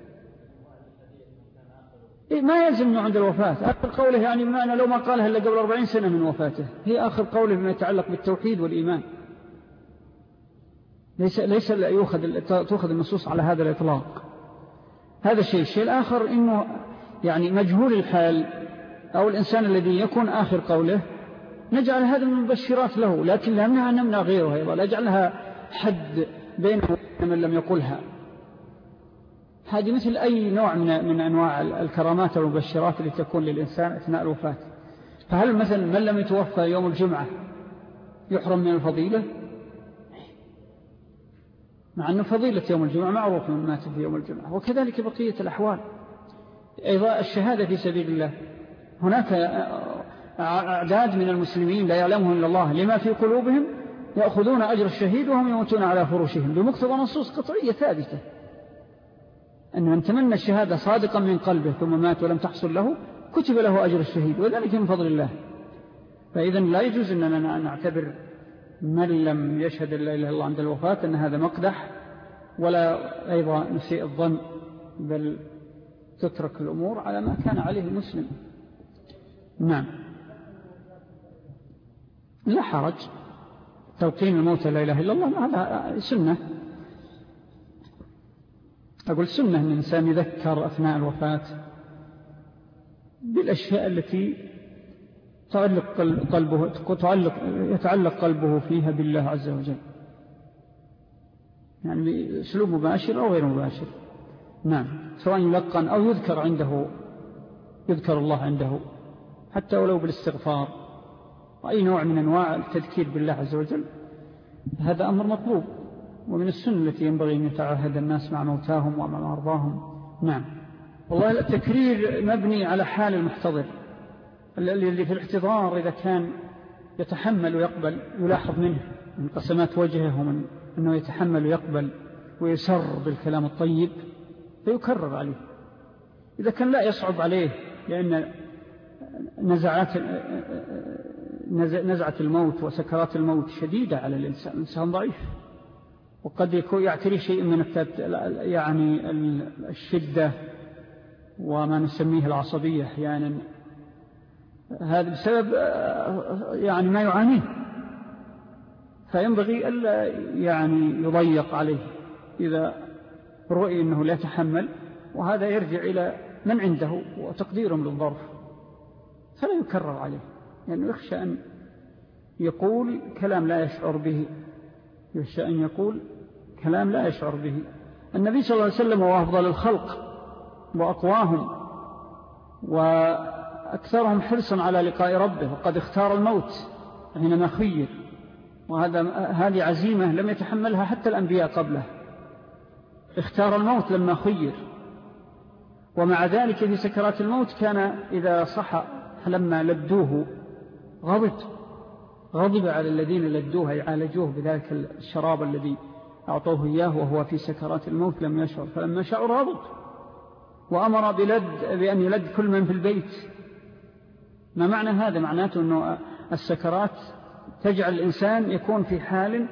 إيه ما يلزم عند الوفاة آخر قوله، يعني بمعنى لو ما قالها إلا قبل أربعين سنة من وفاته، هي آخر قوله فيما يتعلق بالتوحيد والإيمان. ليس ليس يؤخذ تأخذ النصوص على هذا الإطلاق. هذا الشيء. الشيء الآخر إنه يعني مجهول الحال أو الإنسان الذي يكون آخر قوله نجعل هذا من المبشرات له، لكن لا نمنع نمنع غيره أيضا، نجعلها حد بينه وبين من لم يقلها. هذه مثل أي نوع من, من أنواع الكرامات والمبشرات اللي تكون للإنسان أثناء الوفاة. فهل مثلا من لم يتوفى يوم الجمعة يحرم من الفضيلة؟ مع أن فضيلة يوم الجمعة معروف من مات في يوم الجمعة. وكذلك بقية الأحوال. أيضا الشهادة في سبيل الله، هناك أعداد من المسلمين لا يعلمهم إلا الله لما في قلوبهم يأخذون أجر الشهيد وهم يموتون على فروشهم بمقتضى نصوص قطعية ثابتة، أن من تمنى الشهادة صادقا من قلبه ثم مات ولم تحصل له كتب له أجر الشهيد، وذلك من فضل الله. فإذا لا يجوز أننا نعتبر من لم يشهد لا إله إلا الله عند الوفاة أن هذا مقدح، ولا أيضا نسيء الظن، بل تترك الأمور على ما كان عليه المسلم. نعم، لا حرج تلقين الموت لا إله إلا الله، هذا سنة. أقول سنة أن الإنسان يذكر أثناء الوفاة بالأشياء التي تعلق قلبه تعلق يتعلق قلبه فيها بالله عز وجل، يعني بأسلوب مباشر أو غير مباشر. نعم، سواء يلقن أو يذكر عنده، يذكر الله عنده حتى ولو بالاستغفار وأي نوع من أنواع التذكير بالله عز وجل، هذا أمر مطلوب ومن السنة التي ينبغي أن يتعاهد الناس مع موتاهم ومع مرضاهم. نعم، والله التكرير مبني على حال المحتضر، اللي في الاحتضار إذا كان يتحمل ويقبل يلاحظ منه من قسمات وجهه ومن أنه يتحمل ويقبل ويسر بالكلام الطيب فيكرر عليه. إذا كان لا يصعب عليه لأن نزعات نزعة الموت وسكرات الموت شديدة على الإنسان، الإنسان ضعيف وقد يكون يعتري شيء من يعني الشدة وما نسميه العصبية أحيانا، هذا بسبب يعني ما يعانيه، فينبغي ألا يعني يضيق عليه إذا رؤي أنه لا يتحمل، وهذا يرجع إلى من عنده وتقديرهم للظرف، فلا يكرر عليه، يعني يخشى أن يقول كلام لا يشعر به، يخشى أن يقول كلام لا يشعر به. النبي صلى الله عليه وسلم هو أفضل الخلق وأقواهم وأكثرهم حرصا على لقاء ربه، وقد اختار الموت حينما خير، وهذا هذه عزيمة لم يتحملها حتى الأنبياء قبله، اختار الموت لما خير. ومع ذلك في سكرات الموت كان إذا صحى لما لدوه غضب غضب على الذين لدوه يعالجوه بذلك الشراب الذي أعطوه إياه وهو في سكرات الموت لم يشعر، فلما شعر غضب وأمر بلد بأن يلد كل من في البيت. ما معنى هذا؟ معناته أنه السكرات تجعل الإنسان يكون في حال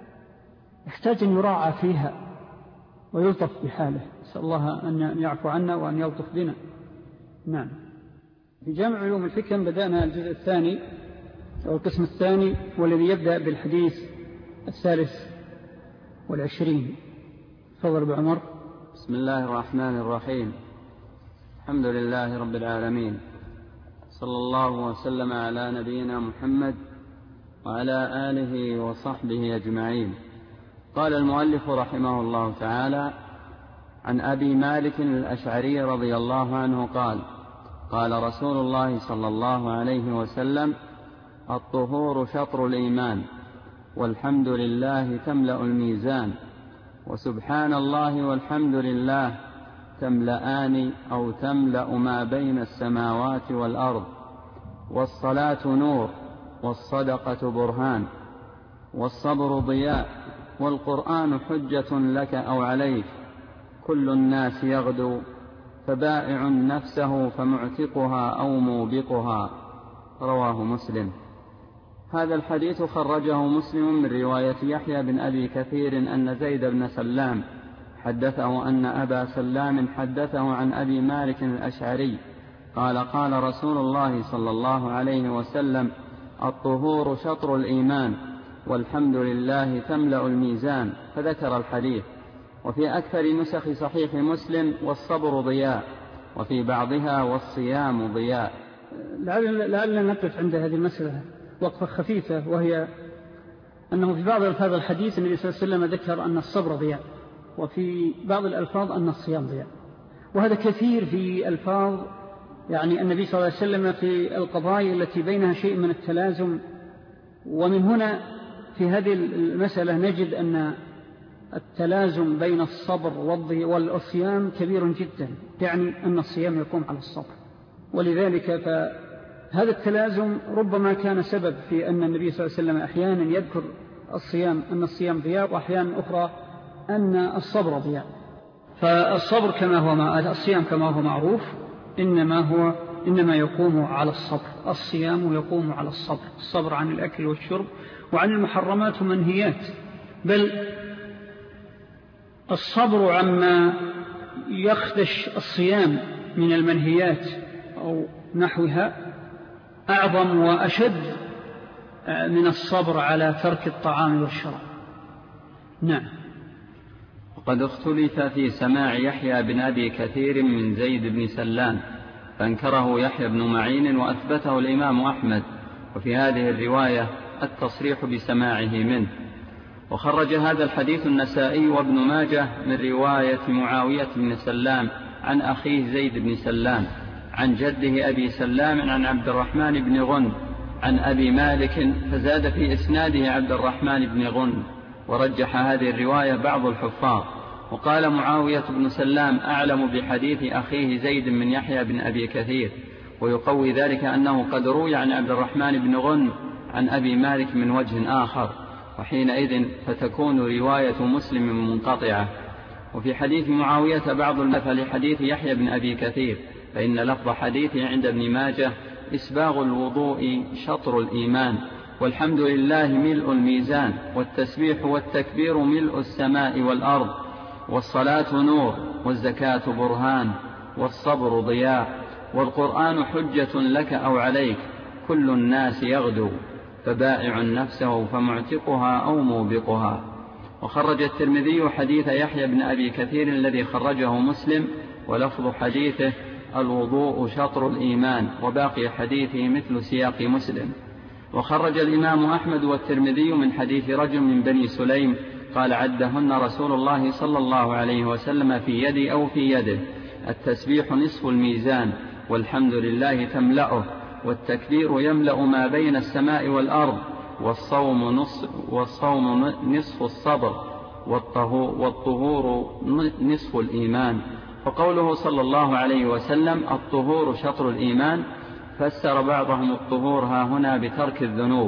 يحتاج أن يراعى فيها ويلطف بحاله، نسأل الله أن يعفو عنا وأن يلطف بنا. نعم، في جامع علوم الحكم بدأنا الجزء الثاني أو القسم الثاني، والذي يبدأ بالحديث الثالث والعشرين. تفضل أبو عمر. بسم الله الرحمن الرحيم، الحمد لله رب العالمين، صلى الله وسلم على نبينا محمد وعلى آله وصحبه أجمعين. قال المؤلف رحمه الله تعالى: عن أبي مالك الأشعري رضي الله عنه قال: قال رسول الله صلى الله عليه وسلم: الطهور شطر الإيمان، والحمد لله تملأ الميزان، وسبحان الله والحمد لله تملأان أو تملأ ما بين السماوات والأرض، والصلاة نور، والصدقة برهان، والصبر ضياء، والقرآن حجة لك أو عليك، كل الناس يغدو، فبائع نفسه فمعتقها أو موبقها. رواه مسلم. هذا الحديث خرجه مسلم من رواية يحيى بن أبي كثير أن زيد بن سلام حدثه أن أبا سلام حدثه عن أبي مالك الأشعري قال: قال رسول الله صلى الله عليه وسلم: الطهور شطر الإيمان، والحمد لله تملأ الميزان، فذكر الحديث. وفي أكثر نسخ صحيح مسلم: والصبر ضياء، وفي بعضها: والصيام ضياء. لعلنا نقف عند هذه المسألة وقفة خفيفة، وهي أنه في بعض ألفاظ الحديث النبي صلى الله عليه وسلم ذكر أن الصبر ضياء، وفي بعض الألفاظ أن الصيام ضياء، وهذا كثير في ألفاظ يعني النبي صلى الله عليه وسلم في القضايا التي بينها شيء من التلازم. ومن هنا في هذه المسألة نجد أن التلازم بين الصبر والصيام كبير جدا، يعني أن الصيام يقوم على الصبر. ولذلك فهذا التلازم ربما كان سبب في أن النبي صلى الله عليه وسلم أحيانا يذكر الصيام أن الصيام ضياء، وأحيانا أخرى أن الصبر ضياء. فالصبر كما هو مع الصيام كما هو معروف إنما هو إنما يقوم على الصبر. الصيام يقوم على الصبر، الصبر عن الأكل والشرب وعن المحرمات ومنهيات، بل الصبر عما يخدش الصيام من المنهيات أو نحوها أعظم وأشد من الصبر على ترك الطعام والشراب. نعم. وقد اختلف في سماع يحيى بن أبي كثير من زيد بن سلان، فانكره يحيى بن معين وأثبته الإمام أحمد، وفي هذه الرواية التصريح بسماعه منه. وخرج هذا الحديث النسائي وابن ماجه من رواية معاوية بن سلام عن أخيه زيد بن سلام عن جده أبي سلام عن عبد الرحمن بن غن عن أبي مالك، فزاد في إسناده عبد الرحمن بن غن، ورجح هذه الرواية بعض الحفاظ. وقال معاوية بن سلام أعلم بحديث أخيه زيد من يحيى بن أبي كثير، ويقوي ذلك أنه قد روي عن عبد الرحمن بن غن عن أبي مالك من وجه آخر، وحينئذ فتكون رواية مسلم منقطعة. وفي حديث معاوية بعض المثل لحديث يحيى بن أبي كثير، فإن لفظ حديثه عند ابن ماجه إسباغ الوضوء شطر الإيمان، والحمد لله ملء الميزان، والتسبيح والتكبير ملء السماء والأرض، والصلاة نور، والزكاة برهان، والصبر ضياء، والقرآن حجة لك أو عليك، كل الناس يغدو، فبائع نفسه فمعتقها أو موبقها. وخرج الترمذي حديث يحيى بن أبي كثير الذي خرجه مسلم، ولفظ حديثه الوضوء شطر الإيمان، وباقي حديثه مثل سياق مسلم. وخرج الإمام أحمد والترمذي من حديث رجل من بني سليم قال عدهن رسول الله صلى الله عليه وسلم في يدي أو في يده، التسبيح نصف الميزان، والحمد لله تملأه، والتكبير يملأ ما بين السماء والأرض، والصوم نصف, والصوم نصف الصبر، والطهور نصف الإيمان. وقوله صلى الله عليه وسلم الطهور شطر الإيمان، فسر بعضهم الطهور ها هنا بترك الذنوب،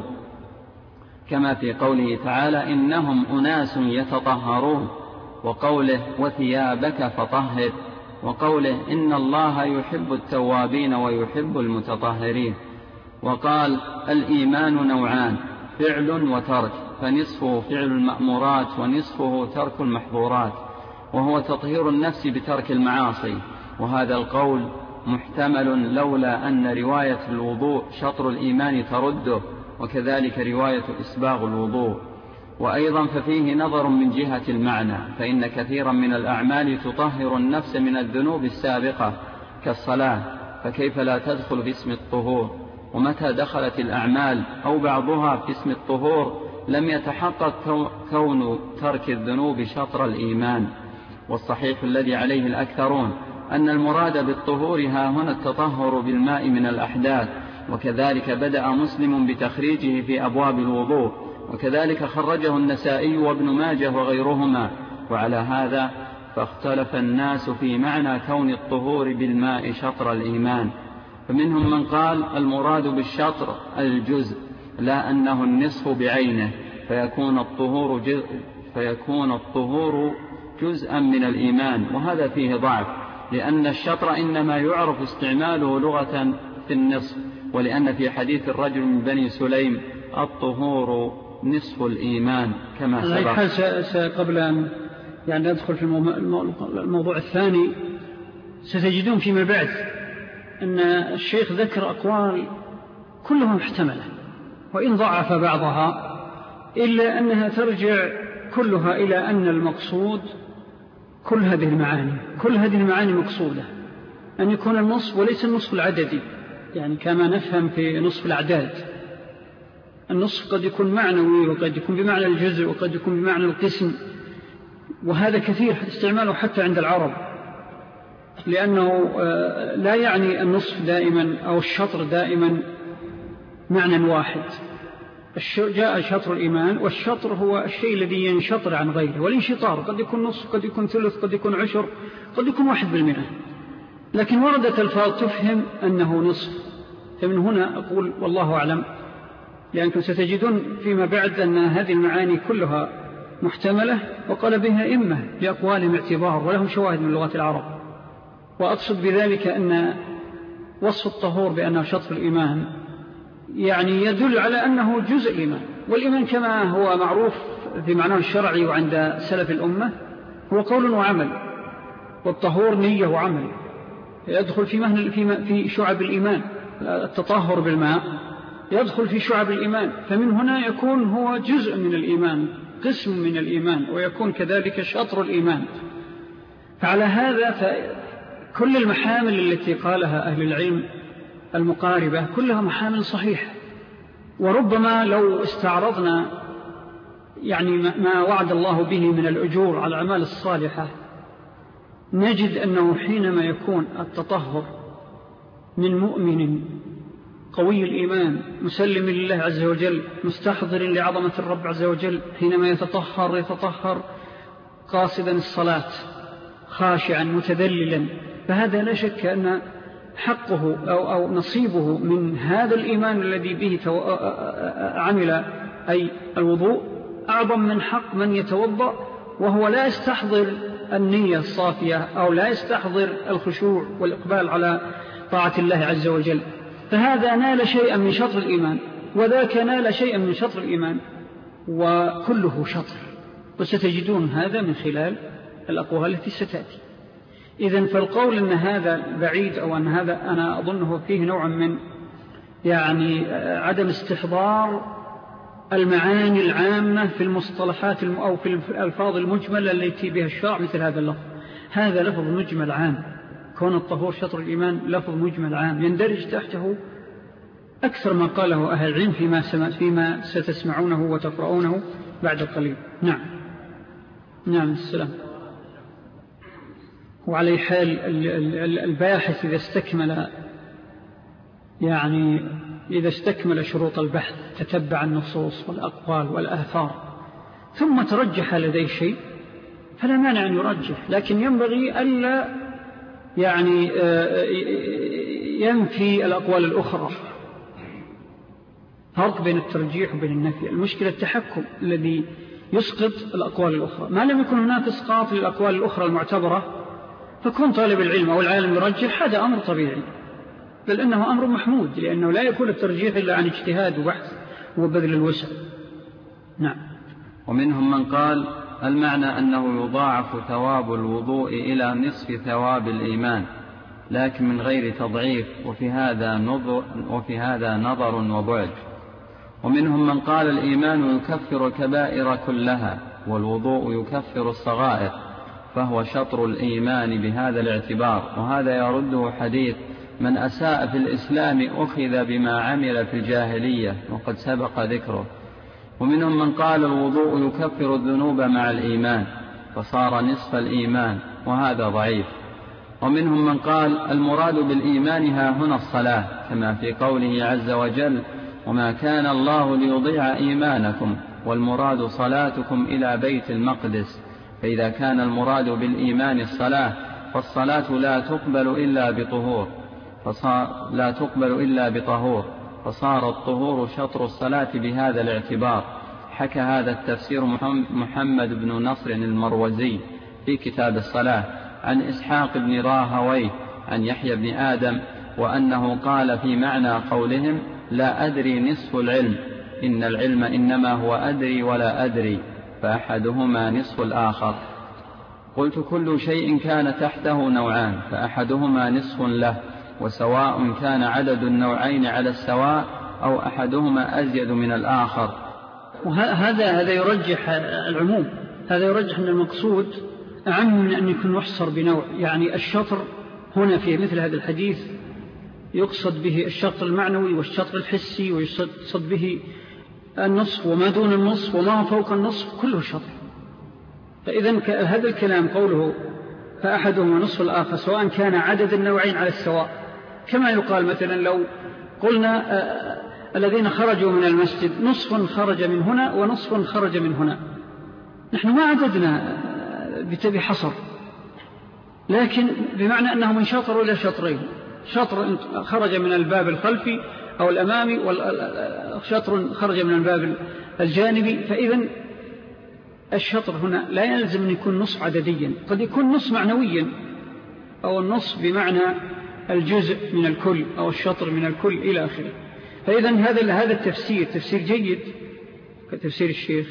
كما في قوله تعالى إنهم أناس يتطهرون، وقوله وثيابك فطهر، وقوله إن الله يحب التوابين ويحب المتطهرين. وقال الإيمان نوعان، فعل وترك، فنصفه فعل المأمورات ونصفه ترك المحظورات، وهو تطهير النفس بترك المعاصي. وهذا القول محتمل لولا أن رواية الوضوء شطر الإيمان ترده، وكذلك رواية إسباغ الوضوء. وأيضا ففيه نظر من جهة المعنى، فإن كثيرا من الأعمال تطهر النفس من الذنوب السابقة كالصلاة، فكيف لا تدخل في اسم الطهور؟ ومتى دخلت الأعمال أو بعضها في اسم الطهور لم يتحقق كون ترك الذنوب شطر الإيمان. والصحيح الذي عليه الأكثرون أن المراد بالطهور ها هنا التطهر بالماء من الأحداث، وكذلك بدأ مسلم بتخريجه في أبواب الوضوء، وكذلك خرجه النسائي وابن ماجه وغيرهما. وعلى هذا فاختلف الناس في معنى كون الطهور بالماء شطر الإيمان، فمنهم من قال المراد بالشطر الجزء لا أنه النصف بعينه، فيكون الطهور جزء فيكون الطهور جزءا من الإيمان، وهذا فيه ضعف، لأن الشطر إنما يعرف استعماله لغة في النصف، ولأن في حديث الرجل من بني سليم الطهور نصف الإيمان كما سبق. قبل أن يعني ندخل في الموضوع الثاني، ستجدون فيما بعد أن الشيخ ذكر أقوال كلها محتملة، وإن ضعف بعضها إلا أنها ترجع كلها إلى أن المقصود كل هذه المعاني كل هذه المعاني مقصودة أن يكون النصف وليس النصف العددي، يعني كما نفهم في نصف الأعداد. النصف قد يكون معنوي، وقد يكون بمعنى الجزء، وقد يكون بمعنى القسم، وهذا كثير استعماله حتى عند العرب، لأنه لا يعني النصف دائما أو الشطر دائما معنى واحد. جاء شطر الإيمان، والشطر هو الشيء الذي ينشطر عن غيره، والانشطار قد يكون نصف، قد يكون ثلث، قد يكون عشر، قد يكون واحد بالمئة، لكن وردت الفاظ تفهم أنه نصف. فمن هنا أقول والله أعلم، لأنكم ستجدون فيما بعد أن هذه المعاني كلها محتملة وقال بها إمة لأقوالهم اعتبار ولهم شواهد من لغة العرب. وأقصد بذلك أن وصف الطهور بأنه شطر الإيمان يعني يدل على أنه جزء الإيمان، والإيمان كما هو معروف في معناه الشرعي وعند سلف الأمة هو قول وعمل، والطهور نية وعمل، يدخل في, في شعب الإيمان. التطهر بالماء يدخل في شعب الإيمان، فمن هنا يكون هو جزء من الإيمان، قسم من الإيمان، ويكون كذلك شطر الإيمان. فعلى هذا فكل المحامل التي قالها أهل العلم المقاربة كلها محامل صحيحة. وربما لو استعرضنا يعني ما وعد الله به من الأجور على الأعمال الصالحة نجد أنه حينما يكون التطهر من مؤمن قوي الإيمان مسلم لله عز وجل مستحضر لعظمة الرب عز وجل، حينما يتطهر يتطهر قاصدا الصلاة خاشعا متذللا، فهذا لا شك أن حقه أو, أو نصيبه من هذا الإيمان الذي به عمل أي الوضوء أعظم من حق من يتوضأ وهو لا يستحضر النية الصافية أو لا يستحضر الخشوع والإقبال على طاعة الله عز وجل. فهذا نال شيئا من شطر الإيمان، وذاك نال شيئا من شطر الإيمان، وكله شطر، وستجدون هذا من خلال الأقوال التي ستأتي. إذن فالقول أن هذا بعيد أو أن هذا أنا أظنه فيه نوع من يعني عدم استحضار المعاني العامة في المصطلحات أو في الألفاظ المجملة التي بها الشرع مثل هذا اللفظ. هذا لفظ مجمل عام، كون الطهور شطر الإيمان لفظ مجمل عام يندرج تحته أكثر ما قاله أهل العلم فيما, فيما ستسمعونه وتقرؤونه بعد قليل. نعم نعم السلام. وعلى حال الباحث إذا استكمل يعني إذا استكمل شروط البحث تتبع النصوص والأقوال والآثار ثم ترجح لديه شيء فلا مانع أن يرجح، لكن ينبغي ألا يعني ينفي الأقوال الأخرى. فرق بين الترجيح وبين النفي. المشكلة التحكم الذي يسقط الأقوال الأخرى. ما لم يكن هناك إسقاط للأقوال الأخرى المعتبرة فكون طالب العلم أو العالم يرجح، هذا أمر طبيعي، بل إنه أمر محمود، لأنه لا يكون الترجيح إلا عن اجتهاد وبحث وبذل الوسع. نعم. ومنهم من قال المعنى أنه يضاعف ثواب الوضوء إلى نصف ثواب الإيمان، لكن من غير تضعيف، وفي هذا نظر, وفي هذا نظر وبعد. ومنهم من قال الإيمان يكفر الكبائر كلها والوضوء يكفر الصغائر، فهو شطر الإيمان بهذا الاعتبار، وهذا يرده حديث من أساء في الإسلام أخذ بما عمل في الجاهلية، وقد سبق ذكره. ومنهم من قال الوضوء يكفر الذنوب مع الإيمان فصار نصف الإيمان، وهذا ضعيف. ومنهم من قال المراد بالإيمان ها هنا الصلاة، كما في قوله عز وجل وما كان الله ليضيع إيمانكم والمراد صلاتكم إلى بيت المقدس. فإذا كان المراد بالإيمان الصلاة فالصلاة لا تقبل إلا بطهور فصار لا تقبل إلا بطهور فصار الطهور شطر الصلاة بهذا الاعتبار. حكى هذا التفسير محمد بن نصر المروزي في كتاب الصلاة عن إسحاق بن راهويه عن يحيى بن آدم، وأنه قال في معنى قولهم لا أدري نصف العلم، إن العلم إنما هو أدري ولا أدري، فأحدهما نصف الآخر. قلت كل شيء كان تحته نوعان، فأحدهما نصف له، وسواء كان عدد النوعين على السواء أو أحدهما أزيد من الآخر. وهذا هذا يرجح العموم، هذا يرجح أن المقصود أعم من أن يكون محصر بنوع. يعني الشطر هنا في مثل هذا الحديث يقصد به الشطر المعنوي والشطر الحسي، ويقصد به النصف وما دون النصف وما فوق النصف، كله شطر. فإذا هذا الكلام قوله فأحدهما نصف الآخر سواء كان عدد النوعين على السواء، كما يقال مثلا لو قلنا الذين خرجوا من المسجد نصف خرج من هنا ونصف خرج من هنا، نحن ما عددنا بتبي حصر، لكن بمعنى أنه من شطر إلى شطرين، شطر خرج من الباب الخلفي أو الأمامي وشطر خرج من الباب الجانبي. فإذا الشطر هنا لا يلزم أن يكون نصف عدديا، قد يكون نصف معنويا أو النصف بمعنى الجزء من الكل أو الشطر من الكل إلى آخره. فإذا هذا هذا التفسير تفسير جيد كتفسير الشيخ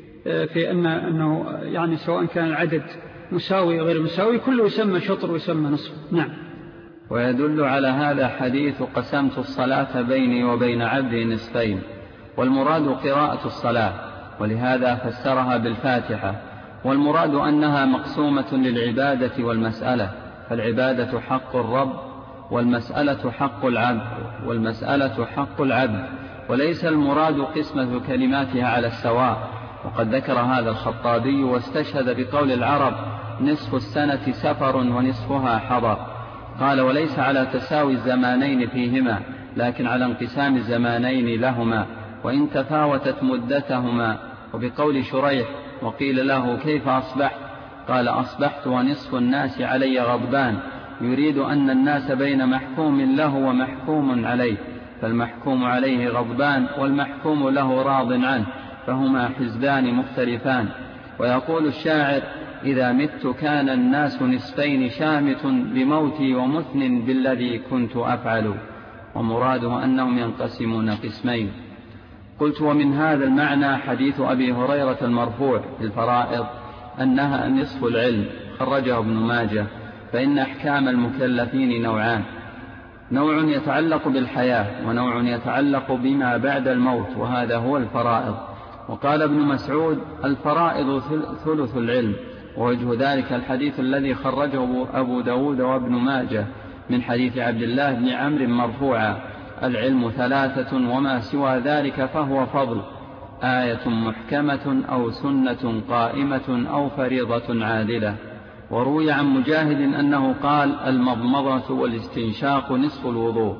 في أن أنه يعني سواء كان العدد مساوي غير مساوي كله يسمى شطر ويسمى نصف. نعم. ويدل على هذا حديث قسمت الصلاة بيني وبين عبدي نصفين، والمراد قراءة الصلاة، ولهذا فسرها بالفاتحة، والمراد أنها مقسومة للعبادة والمسألة، فالعبادة حق الرب والمسألة حق العبد والمسألة حق العبد، وليس المراد قسمة كلماتها على السواء. وقد ذكر هذا الخطابي واستشهد بقول العرب نصف السنة سفر ونصفها حضر، قال وليس على تساوي الزمانين فيهما، لكن على انقسام الزمانين لهما وإن تفاوتت مدتهما. وبقول شريح وقيل له كيف أصبحت؟ قال أصبحت ونصف الناس علي غضبان، يريد أن الناس بين محكوم له ومحكوم عليه، فالمحكوم عليه غضبان والمحكوم له راض عنه، فهما حزبان مختلفان. ويقول الشاعر إذا مت كان الناس نصفين، شامت بموتي ومثن بالذي كنت أفعل، ومراده أنهم ينقسمون قسمين. قلت ومن هذا المعنى حديث أبي هريرة المرفوع في الفرائض أنها نصف العلم، خرجه ابن ماجه. فإن أحكام المكلفين نوعان، نوع يتعلق بالحياة ونوع يتعلق بما بعد الموت، وهذا هو الفرائض. وقال ابن مسعود الفرائض ثلث العلم، ووجه ذلك الحديث الذي خرجه أبو داود وابن ماجه من حديث عبد الله بن عمرو مرفوعا العلم ثلاثة وما سوى ذلك فهو فضل، آية محكمة أو سنة قائمة أو فريضة عادلة. وروي عن مجاهد أنه قال المضمضة والاستنشاق نصف الوضوء،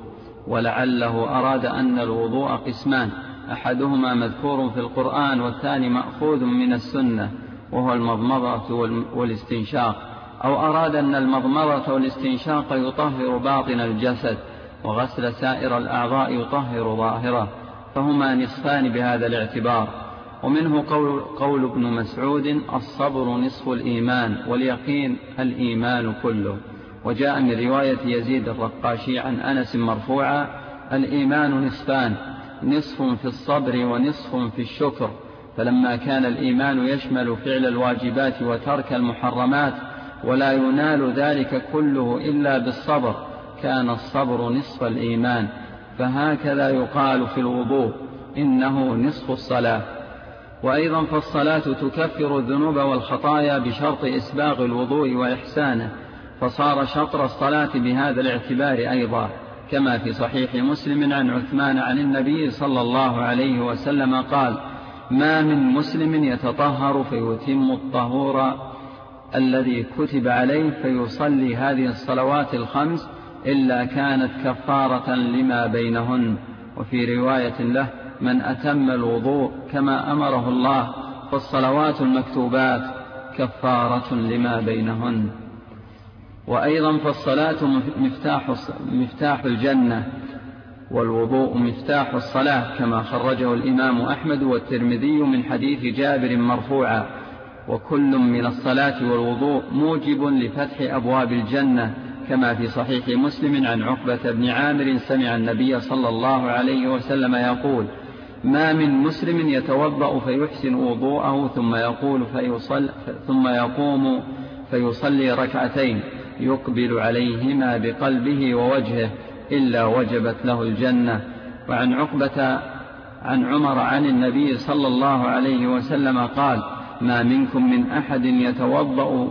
ولعله أراد أن الوضوء قسمان، أحدهما مذكور في القرآن والثاني مأخوذ من السنة وهو المضمضة والاستنشاق، أو أراد أن المضمضة والاستنشاق يطهر باطن الجسد وغسل سائر الأعضاء يطهر ظاهره، فهما نصفان بهذا الاعتبار. ومنه قول, قول ابن مسعود الصبر نصف الإيمان واليقين الإيمان كله. وجاء من رواية يزيد الرقاشي عن أنس مرفوعا الإيمان نصفان، نصف في الصبر ونصف في الشكر، فلما كان الإيمان يشمل فعل الواجبات وترك المحرمات ولا ينال ذلك كله إلا بالصبر كان الصبر نصف الإيمان. فهكذا يقال في الوضوء إنه نصف الصلاة. وأيضا فالصلاة تكفر الذنوب والخطايا بشرط إسباغ الوضوء وإحسانه، فصار شطر الصلاة بهذا الاعتبار أيضا، كما في صحيح مسلم عن عثمان عن النبي صلى الله عليه وسلم قال ما من مسلم يتطهر فيتم الطهور الذي كتب عليه فيصلي هذه الصلوات الخمس إلا كانت كفارة لما بينهن. وفي رواية له من أتم الوضوء كما أمره الله فالصلوات المكتوبات كفارة لما بينهن. وأيضا فالصلاة مفتاح, مفتاح الجنة، والوضوء مفتاح الصلاة، كما خرجه الإمام أحمد والترمذي من حديث جابر مرفوعا وكل من الصلاة والوضوء موجب لفتح أبواب الجنة، كما في صحيح مسلم عن عقبة بن عامر سمع النبي صلى الله عليه وسلم يقول ما من مسلم يتوضأ فيحسن وضوءه ثم يقول فيصل ثم يقوم فيصلي ركعتين يقبل عليهما بقلبه ووجهه إلا وجبت له الجنة. وعن عقبة عن عمر عن النبي صلى الله عليه وسلم قال ما منكم من أحد يتوضأ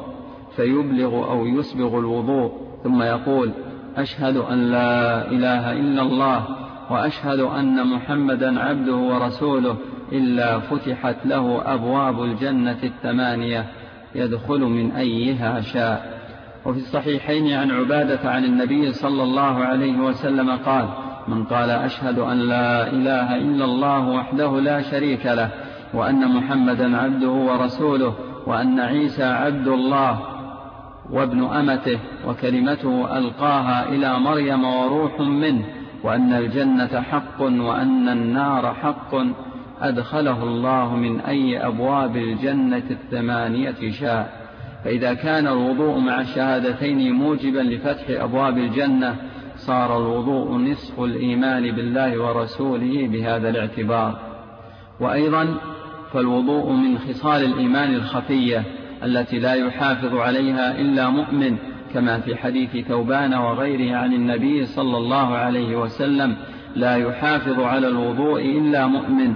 فيبلغ أو يسبغ الوضوء ثم يقول أشهد أن لا إله إلا الله وأشهد أن محمدا عبده ورسوله إلا فتحت له أبواب الجنة الثمانية يدخل من أيها شاء. وفي الصحيحين عن عبادة عن النبي صلى الله عليه وسلم قال: من قال أشهد أن لا إله إلا الله وحده لا شريك له وأن محمدا عبده ورسوله وأن عيسى عبد الله وابن أمته وكلمته ألقاها إلى مريم وروح منه وأن الجنة حق وأن النار حق أدخله الله من أي أبواب الجنة الثمانية شاء. فإذا كان الوضوء مع الشهادتين موجبا لفتح أبواب الجنة صار الوضوء نصف الإيمان بالله ورسوله بهذا الاعتبار. وأيضا فالوضوء من خصال الإيمان الخفية التي لا يحافظ عليها إلا مؤمن، كما في حديث ثوبان وغيره عن النبي صلى الله عليه وسلم: لا يحافظ على الوضوء إلا مؤمن.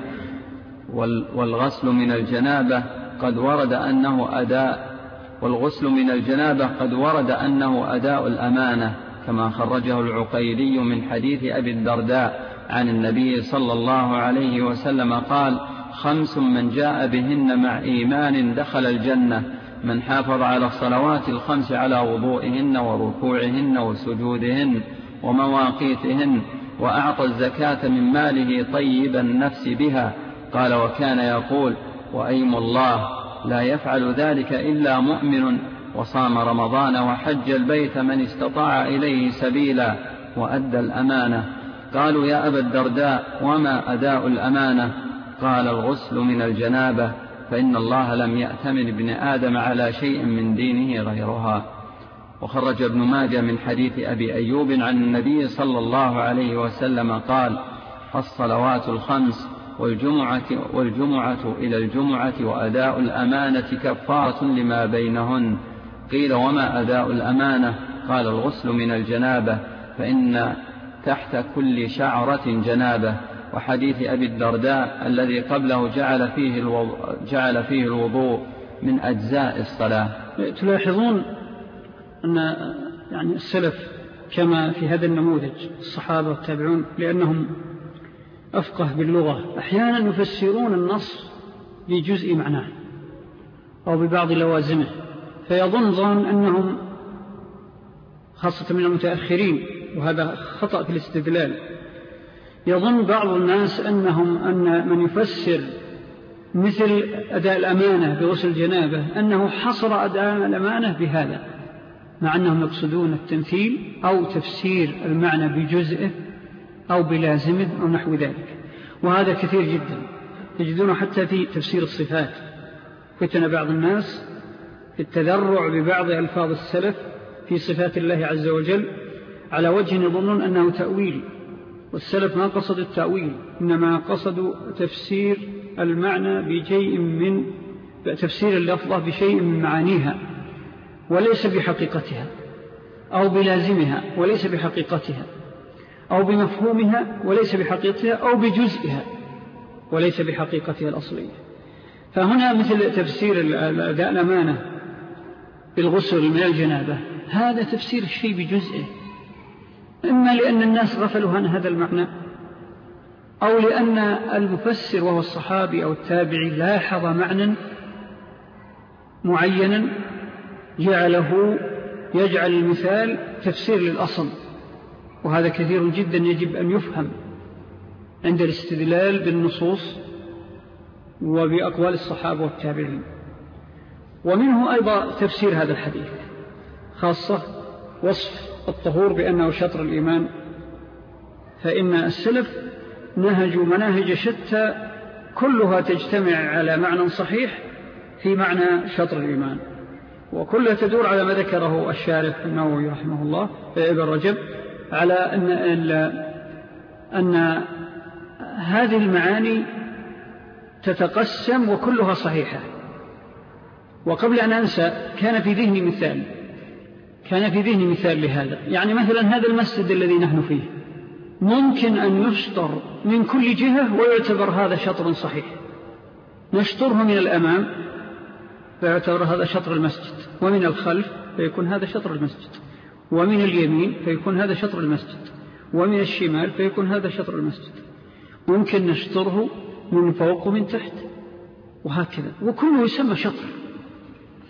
والغسل من الجنابة قد ورد أنه أداء والغسل من الجنابة قد ورد أنه أداء الأمانة، كما خرجه العقيلي من حديث أبي الدرداء عن النبي صلى الله عليه وسلم قال: خمس من جاء بهن مع إيمان دخل الجنة: من حافظ على الصلوات الخمس على وضوئهن وركوعهن وسجودهن ومواقيتهن، وأعطى الزكاة من ماله طيب النفس بها. قال: وكان يقول: وأيم الله لا يفعل ذلك إلا مؤمن، وصام رمضان وحج البيت من استطاع إليه سبيلا، وأدى الأمانة. قالوا: يا أبا الدرداء وما أداء الأمانة؟ قال: الغسل من الجنابة، فإن الله لم يأتمن ابن آدم على شيء من دينه غيرها. وخرج ابن ماجه من حديث أبي أيوب عن النبي صلى الله عليه وسلم قال: الصلوات الخمس والجمعة, والجمعة إلى الجمعة وأداء الأمانة كفارة لما بينهن. قيل: وما أداء الأمانة؟ قال: الغسل من الجنابة، فإن تحت كل شعرة جنابة. وحديث أبي الدرداء الذي قبله جعل فيه الوضوء, جعل فيه الوضوء من أجزاء الصلاة. تلاحظون أن يعني السلف كما في هذا النموذج الصحابة والتابعون لأنهم أفقه باللغة أحيانا يفسرون النص بجزء معناه أو ببعض لوازمه، فيظن ظن أنهم خاصة من المتأخرين، وهذا خطأ في الاستدلال. يظن بعض الناس أنهم أن من يفسر مثل أداء الأمانة بغسل الجنابة أنه حصر أداء الأمانة بهذا، مع أنهم يقصدون التمثيل أو تفسير المعنى بجزئه أو بلازمه أو نحو ذلك. وهذا كثير جدا تجدونه حتى في تفسير الصفات. فتن بعض الناس في التذرع ببعض ألفاظ السلف في صفات الله عز وجل على وجه يظنون أنه تأويل، والسلف ما قصدوا التأويل، إنما قصدوا تفسير المعنى بشيء من تفسير اللفظة بشيء من معانيها وليس بحقيقتها، أو بلازمها وليس بحقيقتها، أو بمفهومها وليس بحقيقتها، أو بجزئها وليس بحقيقتها الأصلية. فهنا مثل تفسير الأداء الأمانة بالغسل من الجنابة، هذا تفسير الشيء بجزئه، إما لأن الناس غفلوا عن هذا المعنى، أو لأن المفسر وهو الصحابي أو التابعي لاحظ معنى معينا جعله يجعل المثال تفسير للأصل. وهذا كثير جدا يجب أن يفهم عند الاستدلال بالنصوص وبأقوال الصحابة والتابعين. ومنه أيضا تفسير هذا الحديث، خاصة وصف الطهور بأنه شطر الإيمان، فإن السلف نهجوا مناهج شتى كلها تجتمع على معنى صحيح في معنى شطر الإيمان، وكلها تدور على ما ذكره الشارح النووي رحمه الله ابن رجب على أن, أن هذه المعاني تتقسم وكلها صحيحة. وقبل أن أنسى كان في ذهني مثال كان في ذهني مثال لهذا. يعني مثلا هذا المسجد الذي نحن فيه ممكن أن يشطر من كل جهة ويعتبر هذا شطر صحيح، نشطره من الأمام فيعتبر هذا شطر المسجد، ومن الخلف فيكون هذا شطر المسجد، ومن اليمين فيكون هذا شطر المسجد، ومن الشمال فيكون هذا شطر المسجد. ممكن نشطره من فوق ومن تحت وهكذا، وكله يسمى شطر.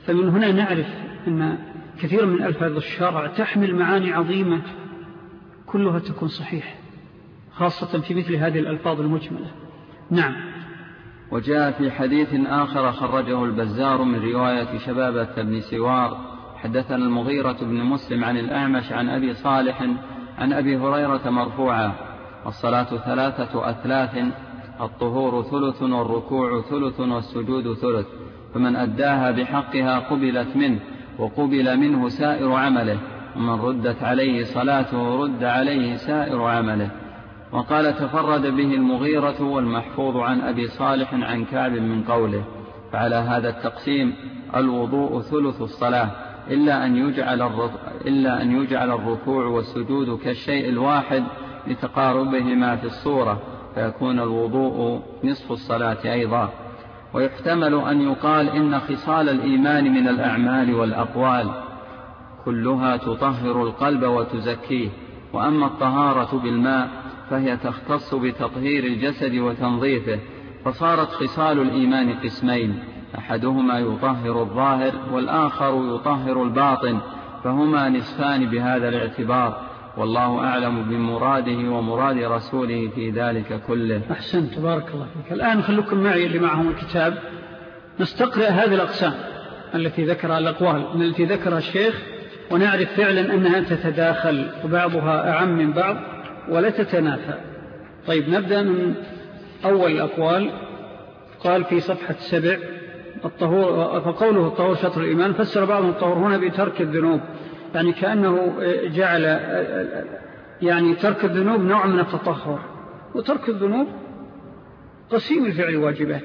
فمن هنا نعرف أن كثير من ألفاظ الشرع تحمل معاني عظيمة كلها تكون صحيح، خاصة في مثل هذه الألفاظ المجملة. نعم. وجاء في حديث آخر خرجه البزار من رواية شبابة بن سوار حدثنا المغيرة بن مسلم عن الأعمش عن أبي صالح عن أبي هريرة مرفوعا: الصلاة ثلاثة أثلاث، الطهور ثلث والركوع ثلث والسجود ثلث، فمن أداها بحقها قبلت منه وقبل منه سائر عمله، ومن ردت عليه صلاته رد عليه سائر عمله. وقال تفرد به المغيرة والمحفوظ عن أبي صالح عن كعب من قوله. فعلى هذا التقسيم الوضوء ثلث الصلاة، إلا أن يجعل إلا أن يجعل الركوع والسجود كالشيء الواحد لتقاربهما في الصورة، فيكون الوضوء نصف الصلاة أيضا. ويحتمل أن يقال إن خصال الإيمان من الأعمال والأقوال كلها تطهر القلب وتزكيه، وأما الطهارة بالماء فهي تختص بتطهير الجسد وتنظيفه، فصارت خصال الإيمان قسمين: أحدهما يطهر الظاهر والآخر يطهر الباطن، فهما نصفان بهذا الاعتبار، والله أعلم بمراده ومراد رسوله في ذلك كله. أحسنت، تبارك الله فيك. الآن خلوكم معي اللي معهم الكتاب نستقرأ هذه الأقسام التي ذكرها، الأقوال التي ذكرها الشيخ، ونعرف فعلا أنها تتداخل وبعضها أعم من بعض ولا تتنافى. طيب نبدأ من أول الأقوال. قال في صفحة سبع: الطهور، فقوله الطهور شطر الإيمان، فسر بعضهم الطهور هنا بترك الذنوب، يعني كأنه جعل يعني ترك الذنوب نوع من التطهر، وترك الذنوب قسيم الفعل الواجبات.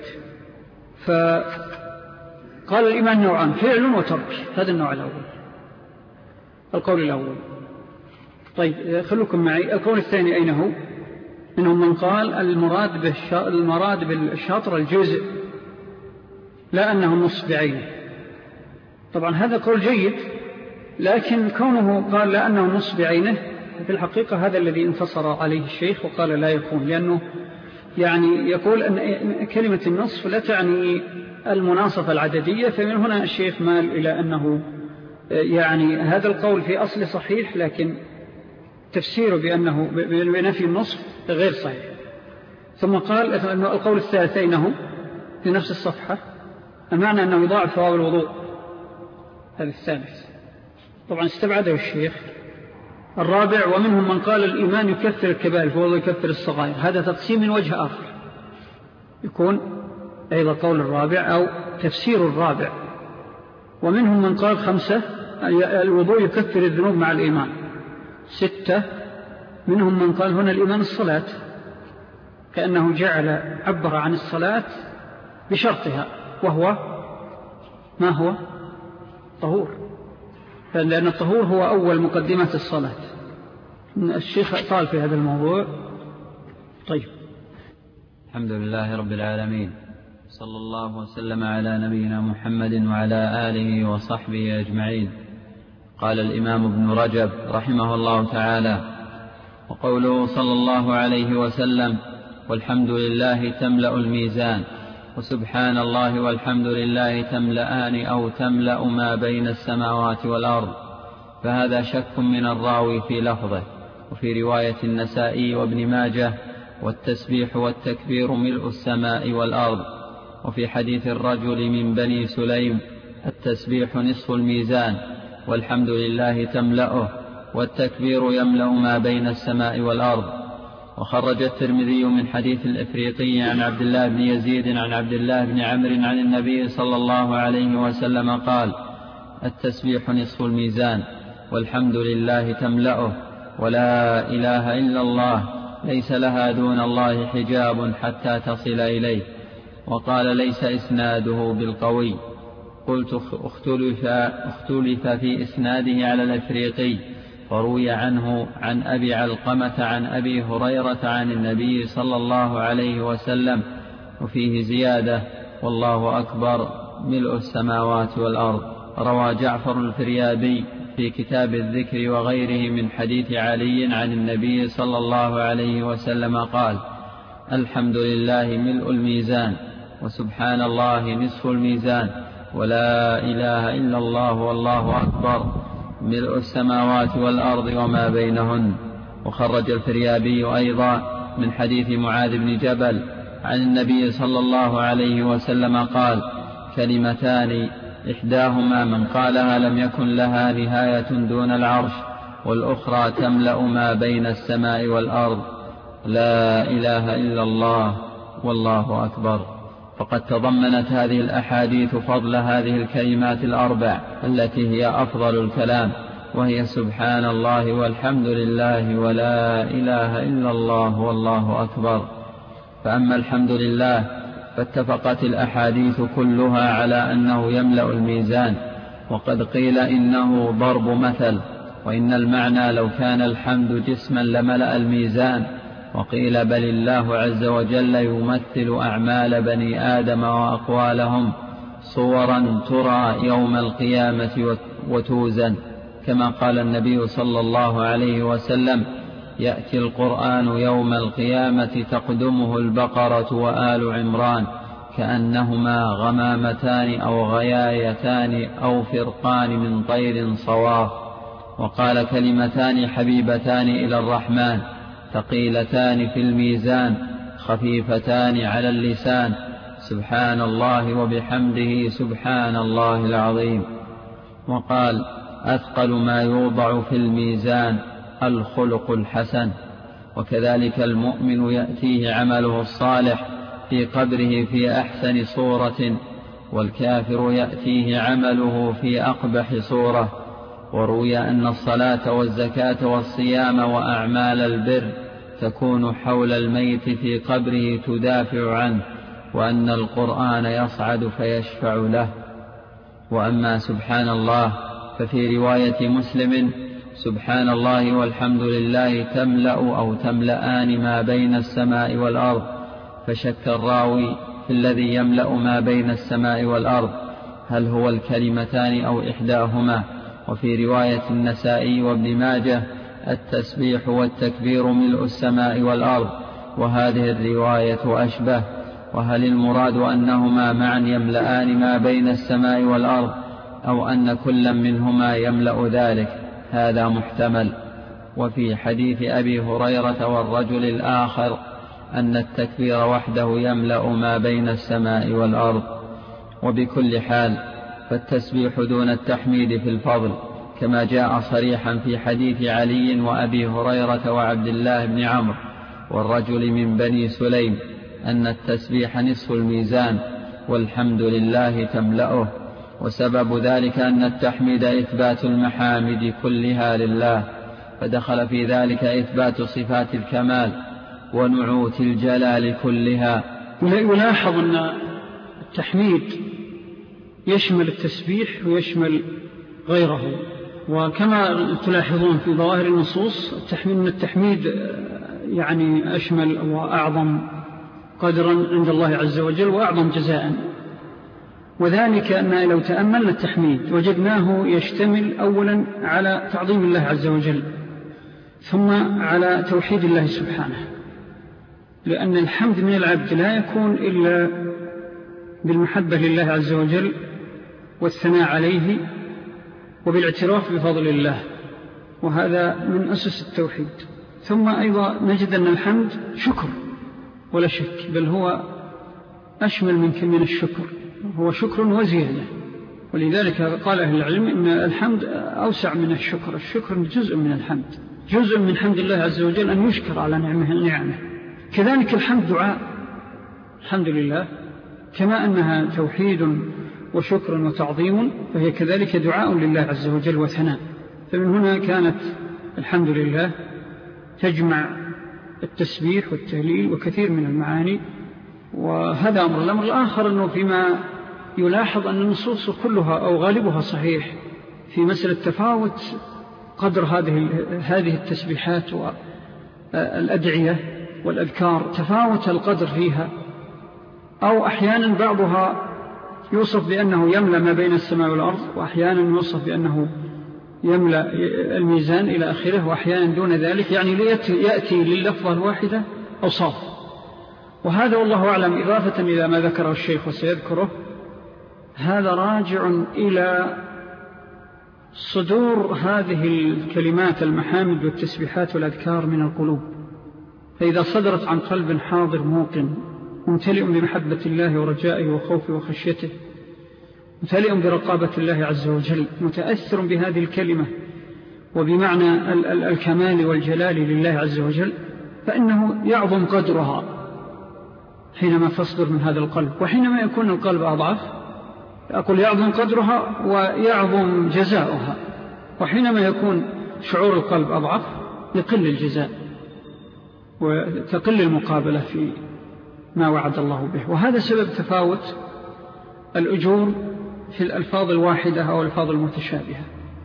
فقال الإيمان نوعان: فعل وترك، هذا النوع الأول، القول الأول. طيب خلوكم معي. القول الثاني أين هو؟ منهم من قال المراد المراد بالشطر الجزء، لا أنه نصف بعينه. طبعا هذا قول جيد، لكن كونه قال لا أنه نصف بعينه في الحقيقة هذا الذي انتصر عليه الشيخ وقال لا يكون، لأنه يعني يقول أن كلمة النصف لا تعني المناصفة العددية، فمن هنا الشيخ مال إلى أنه يعني هذا القول في أصل صحيح، لكن تفسيره بأنه بنفي النصف غير صحيح. ثم قال أنه القول الثالث أينه في نفس الصفحة، المعنى أنه يضاعف ثواب الوضوء، هذا الثالث طبعا استبعده الشيخ. الرابع: ومنهم من قال الإيمان يكفر الكبائر فهو يكفر الصغائر، هذا تقسيم من وجه آخر، يكون أيضا قول الرابع أو تفسير الرابع. ومنهم من قال خمسة: الوضوء يكفر الذنوب مع الإيمان. ستة: منهم من قال هنا الإيمان الصلاة، كأنه جعل عبر عن الصلاة بشرطها، وهو ما هو؟ طهور، لأن الطهور هو أول مقدمة الصلاة. الشيخ قال في هذا الموضوع. طيب، الحمد لله رب العالمين، صلى الله وسلم على نبينا محمد وعلى آله وصحبه أجمعين. قال الإمام ابن رجب رحمه الله تعالى: وقوله صلى الله عليه وسلم: والحمد لله تملأ الميزان، وسبحان الله والحمد لله تملأان أو تملأ ما بين السماوات والأرض، فهذا شك من الراوي في لفظه. وفي رواية النسائي وابن ماجه: والتسبيح والتكبير ملء السماء والأرض. وفي حديث الرجل من بني سليم: التسبيح نصف الميزان، والحمد لله تملأه، والتكبير يملأ ما بين السماء والأرض. وخرج الترمذي من حديث الإفريقي عن عبد الله بن يزيد عن عبد الله بن عمرو عن النبي صلى الله عليه وسلم قال: التسبيح نصف الميزان، والحمد لله تملأه، ولا إله إلا الله ليس لها دون الله حجاب حتى تصل إليه. وقال: ليس إسناده بالقوي. قلت: اختلف, اختلف في إسناده على الإفريقي، وروي عنه عن أبي علقمة عن أبي هريرة عن النبي صلى الله عليه وسلم، وفيه زيادة: والله أكبر ملء السماوات والأرض. روى جعفر الفريابي في كتاب الذكر وغيره من حديث علي عن النبي صلى الله عليه وسلم قال: الحمد لله ملء الميزان، وسبحان الله نصف الميزان، ولا إله إلا الله والله أكبر ملء السماوات والأرض وما بينهن. وخرج الفريابي أيضا من حديث معاذ بن جبل عن النبي صلى الله عليه وسلم قال: كلمتان إحداهما من قالها لم يكن لها نهاية دون العرش، والأخرى تملأ ما بين السماء والأرض: لا إله إلا الله والله أكبر. فقد تضمنت هذه الأحاديث فضل هذه الكلمات الأربع التي هي أفضل الكلام، وهي سبحان الله والحمد لله ولا إله إلا الله والله أكبر. فأما الحمد لله فاتفقت الأحاديث كلها على أنه يملأ الميزان، وقد قيل إنه ضرب مثل، وإن المعنى لو كان الحمد جسما لملأ الميزان، وقيل بل الله عز وجل يمثل أعمال بني آدم وأقوالهم صورا ترى يوم القيامة وتوزن، كما قال النبي صلى الله عليه وسلم: يأتي القرآن يوم القيامة تقدمه البقرة وآل عمران كأنهما غمامتان أو غيايتان أو فرقان من طير صواف. وقال: كلمتان حبيبتان إلى الرحمن ثقيلتان في الميزان خفيفتان على اللسان: سبحان الله وبحمده سبحان الله العظيم. وقال: أثقل ما يوضع في الميزان الخلق الحسن. وكذلك المؤمن يأتيه عمله الصالح في قبره في أحسن صورة، والكافر يأتيه عمله في أقبح صورة. وروي أن الصلاة والزكاة والصيام وأعمال البر تكون حول الميت في قبره تدافع عنه، وأن القرآن يصعد فيشفع له. وأما سبحان الله ففي رواية مسلم: سبحان الله والحمد لله تملأ أو تملأان ما بين السماء والأرض. فشك الراوي في الذي يملأ ما بين السماء والأرض هل هو الكلمتان أو إحداهما. وفي رواية النسائي وابن ماجه: التسبيح والتكبير ملء السماء والأرض. وهذه الرواية أشبه. وهل المراد أنهما معا يملأان ما بين السماء والأرض، أو أن كل منهما يملأ ذلك؟ هذا محتمل. وفي حديث أبي هريرة والرجل الآخر أن التكبير وحده يملأ ما بين السماء والأرض. وبكل حال فالتسبيح دون التحميد في الفضل، كما جاء صريحا في حديث علي وأبي هريرة وعبد الله بن عمرو والرجل من بني سليم أن التسبيح نصف الميزان والحمد لله تملأه. وسبب ذلك أن التحميد إثبات المحامد كلها لله، فدخل في ذلك إثبات صفات الكمال ونعوت الجلال كلها. يلاحظ أن التحميد يشمل التسبيح ويشمل غيره، وكما تلاحظون في ظواهر النصوص التحميد من التحميد يعني أشمل وأعظم قدرا عند الله عز وجل وأعظم جزاء. وذلك أن لو تأملنا التحميد وجدناه يشتمل أولا على تعظيم الله عز وجل، ثم على توحيد الله سبحانه، لأن الحمد من العبد لا يكون إلا بالمحبة لله عز وجل والثناء عليه وبالاعتراف بفضل الله، وهذا من أسس التوحيد. ثم أيضا نجد أن الحمد شكر ولا شك، بل هو أشمل من الشكر، هو شكر وزيادة. ولذلك قال أهل العلم إن الحمد أوسع من الشكر، الشكر جزء من الحمد، جزء من حمد الله عز وجل أن يشكر على نعمه نعمه. كذلك الحمد دعاء، الحمد لله كما أنها توحيد وشكر وتعظيم، فهي كذلك دعاء لله عز وجل وثناء. فمن هنا كانت الحمد لله تجمع التسبيح والتهليل وكثير من المعاني. وهذا أمر. الأمر الآخر أنه فيما يلاحظ أن النصوص كلها أو غالبها صحيح في مسألة تفاوت قدر هذه هذه التسبيحات والأدعية والأذكار، تفاوت القدر فيها، أو أحيانا بعضها يوصف بأنه يملأ ما بين السماء والأرض، وأحيانا يوصف بأنه يملأ الميزان إلى آخره، وأحيانا دون ذلك، يعني يأتي لللفظة الواحدة أوصاف. وهذا والله أعلم إضافة إلى ما ذكره الشيخ وسيذكره، هذا راجع إلى صدور هذه الكلمات المحامد والتسبيحات والأذكار من القلوب. فإذا صدرت عن قلب حاضر موقن ممتلئ بمحبة الله ورجائه وخوفه وخشيته، ممتلئ برقابة الله عز وجل، متأثر بهذه الكلمة وبمعنى الكمال والجلال لله عز وجل، فإنه يعظم قدرها حينما تصدر من هذا القلب. وحينما يكون القلب أضعف أقول يعظم قدرها ويعظم جزاؤها، وحينما يكون شعور القلب أضعف يقل الجزاء وتقل المقابلة في ما وعد الله به. وهذا سبب تفاوت الأجور في الألفاظ الواحدة أو الألفاظ المتشابهة،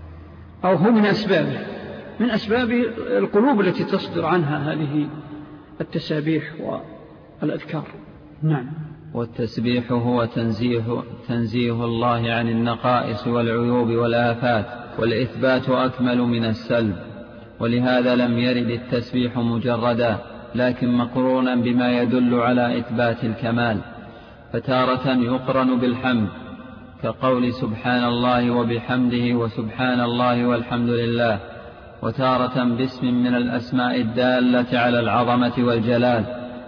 أو هو من أسبابه من أسباب القلوب التي تصدر عنها هذه التسابيح والأذكار. نعم. والتسبيح هو تنزيه, تنزيه الله عن النقائص والعيوب والآفات، والإثبات أكمل من السلب، ولهذا لم يرد التسبيح مجردا لكن مقرونا بما يدل على إثبات الكمال، فتارة يقرن بالحمد كقول سبحان الله وبحمده وسبحان الله والحمد لله، وتارة باسم من الأسماء الدالة على العظمة والجلال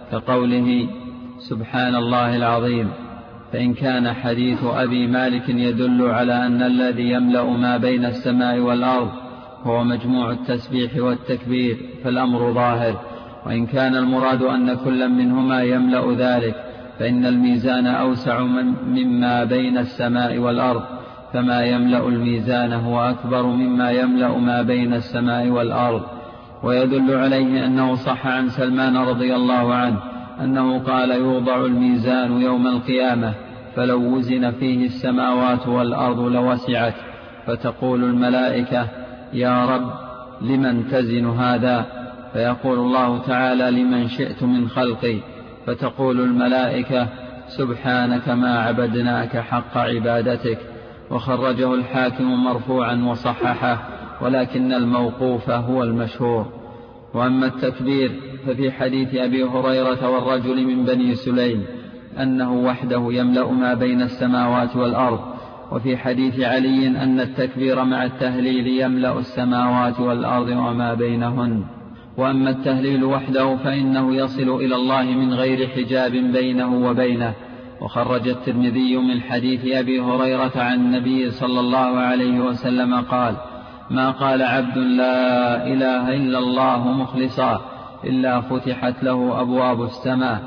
كقوله سبحان الله العظيم. فإن كان حديث أبي مالك يدل على أن الذي يملأ ما بين السماء والأرض هو مجموع التسبيح والتكبير فالأمر ظاهر، وإن كان المراد أن كل منهما يملأ ذلك فإن الميزان أوسع مما بين السماء والأرض، فما يملأ الميزان هو أكبر مما يملأ ما بين السماء والأرض. ويدل عليه أنه صح عن سلمان رضي الله عنه أنه قال يوضع الميزان يوم القيامة فلو وزن فيه السماوات والأرض لوسعت، فتقول الملائكة يا رب لمن تزن هذا؟ فيقول الله تعالى لمن شئت من خلقي، فتقول الملائكة سبحانك ما عبدناك حق عبادتك. وخرجه الحاكم مرفوعا وصححه، ولكن الموقوف هو المشهور. وأما التكبير ففي حديث أبي هريرة والرجل من بني سليم أنه وحده يملأ ما بين السماوات والأرض، وفي حديث علي أن التكبير مع التهليل يملأ السماوات والأرض وما بينهن. وأما التهليل وحده فإنه يصل إلى الله من غير حجاب بينه وبينه. وخرج الترمذي من حديث أبي هريرة عن النبي صلى الله عليه وسلم قال ما قال عبد لا إله إلا الله مخلصا إلا فتحت له أبواب السماء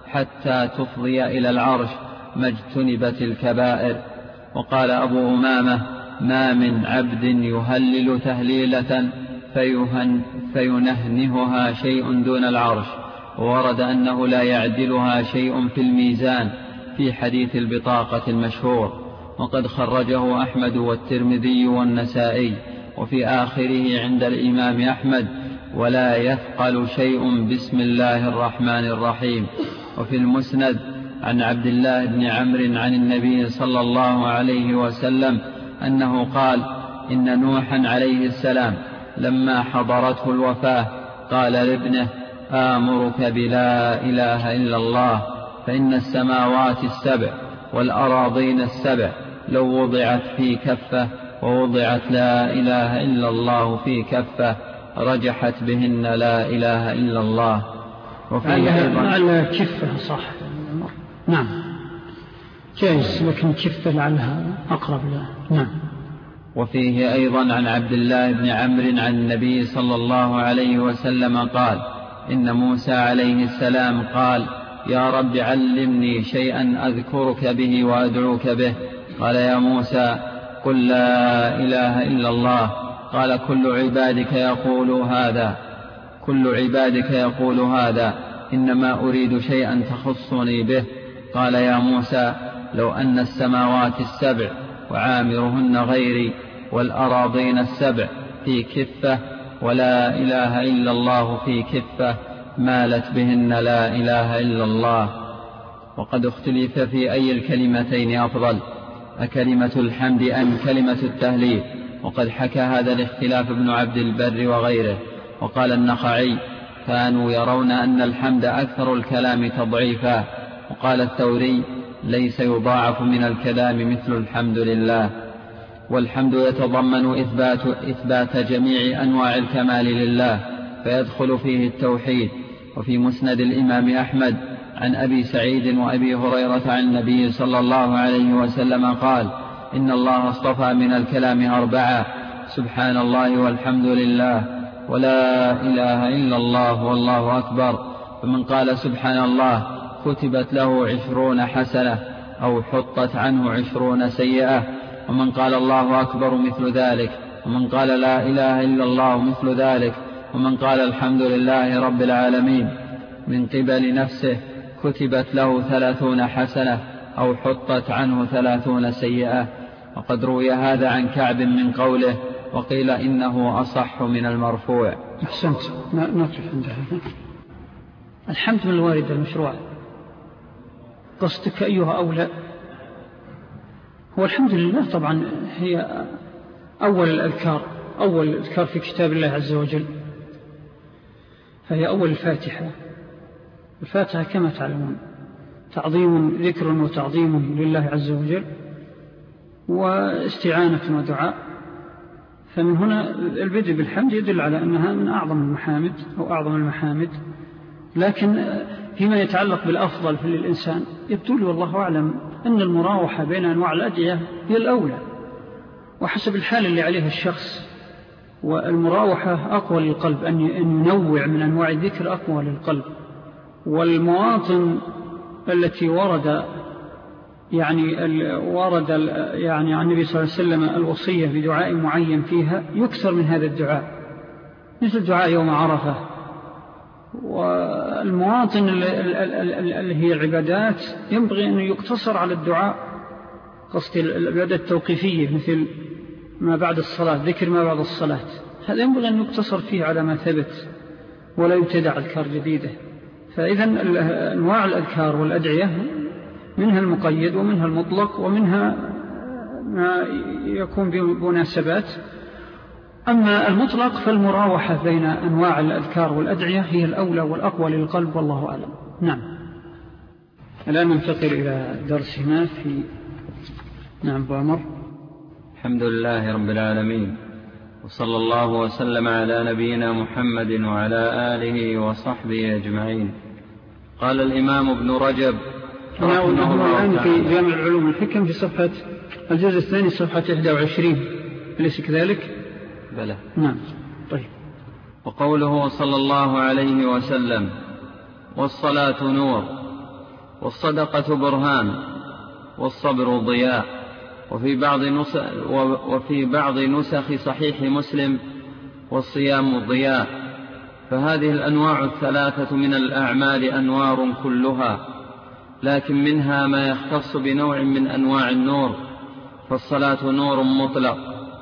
حتى تفضي إلى العرش ما اجتنبت الكبائر. وقال أبو أمامة ما من عبد يهلل تهليلة فيهن فينهنهها شيء دون العرش. وورد أنه لا يعدلها شيء في الميزان في حديث البطاقة المشهور، وقد خرجه أحمد والترمذي والنسائي. وفي آخره عند الإمام أحمد ولا يثقل شيء بسم الله الرحمن الرحيم. وفي المسند عن عبد الله بن عمرو عن النبي صلى الله عليه وسلم أنه قال إن نوحا عليه السلام لما حضرته الوفاة قال لابنه آمرك بلا إله إلا الله، فإن السماوات السبع والأراضين السبع لو وضعت في كفة ووضعت لا إله إلا الله في كفة رجحت بهن لا إله إلا الله. وفيه أيضا كفة صح نعم جائز، لكن كفة لعلها أقرب له. نعم. وفيه أيضا عن عبد الله بن عمرو عن النبي صلى الله عليه وسلم قال إن موسى عليه السلام قال يا رب علمني شيئا أذكرك به وأدعوك به. قال يا موسى قل لا إله إلا الله. قال كل عبادك يقول هذا كل عبادك يقول هذا إنما أريد شيئا تخصني به. قال يا موسى لو أن السماوات السبع وعامرهن غيري والأراضين السبع في كفة ولا إله إلا الله في كفة مالت بهن لا إله إلا الله. وقد اختلف في أي الكلمتين أفضل، أكلمة الحمد أم كلمة التهليل، وقد حكى هذا الاختلاف ابن عبد البر وغيره. وقال النخعي كانوا يرون أن الحمد أكثر الكلام تضعيفا. وقال الثوري ليس يضاعف من الكلام مثل الحمد لله. والحمد يتضمن إثبات, إثبات جميع أنواع الكمال لله، فيدخل فيه التوحيد. وفي مسند الإمام أحمد عن أبي سعيد وأبي هريرة عن النبي صلى الله عليه وسلم قال: إن الله اصطفى من الكلام أربعة: سبحان الله والحمد لله ولا إله إلا الله والله أكبر. فمن قال سبحان الله كتبت له عشرون حسنة أو حطت عنه عشرون سيئة. ومن قال الله أكبر مثل ذلك. ومن قال لا إله إلا الله مثل ذلك. ومن قال الحمد لله رب العالمين من قبل نفسه كتبت له ثلاثون حسنة أو حطت عنه ثلاثون سيئة. وقد روي هذا عن كعب من قوله، وقيل إنه أصح من المرفوع. أحسنت، نقف عندها. الحمد من الوارد المشروع، قصدك أيها أولى؟ هو الحمد لله طبعا هي أول الأذكار، أول الأذكار في كتاب الله عز وجل، فهي أول الفاتحة. الفاتحة كما تعلمون تعظيم، ذكر وتعظيم لله عز وجل، واستعانة ودعاء. فمن هنا البدء بالحمد يدل على أنها من أعظم المحامد أو أعظم المحامد. لكن فيما يتعلق بالأفضل في الإنسان يبدو لي والله أعلم أن المراوحة بين أنواع الأدعية هي الأولى، وحسب الحال اللي عليها الشخص. والمراوحة أقوى للقلب، أن ينوع من أنواع الذكر أقوى للقلب. والمواطن التي ورد يعني ورد يعني عن النبي صلى الله عليه وسلم الوصية بدعاء معين فيها يكثر من هذا الدعاء، مثل دعاء يوم عرفة. والمواطن اللي هي العبادات ينبغي أن يقتصر على الدعاء، قصد العبادات التوقيفية مثل ما بعد الصلاة، ذكر ما بعد الصلاة، هذا ينبغي أن يقتصر فيه على ما ثبت ولا يبتدع أذكار جديدة. فإذا أنواع الأذكار والأدعية منها المقيد ومنها المطلق ومنها ما يكون بمناسبات. أما المطلق فالمراوحة بين أنواع الأذكار والأدعية هي الأولى والأقوى للقلب، والله أعلم. نعم. الآن ننتقل إلى درسنا في نعم بامر. الحمد لله رب العالمين، وصلى الله وسلم على نبينا محمد وعلى آله وصحبه أجمعين. قال الإمام ابن رجب رحمه الله الآن في جامع العلوم الحكم في صفحة الجزء الثاني صفحة إحدى وعشرين، أليس كذلك؟ بلى. نعم. طيب. وقوله صلى الله عليه وسلم: والصلاة نور، والصدقة برهان، والصبر ضياء. وفي بعض نسخ وفي بعض نسخ صحيح مسلم: والصيام ضياء. فهذه الأنواع الثلاثة من الأعمال أنوار كلها، لكن منها ما يختص بنوع من أنواع النور، فالصلاة نور مطلق.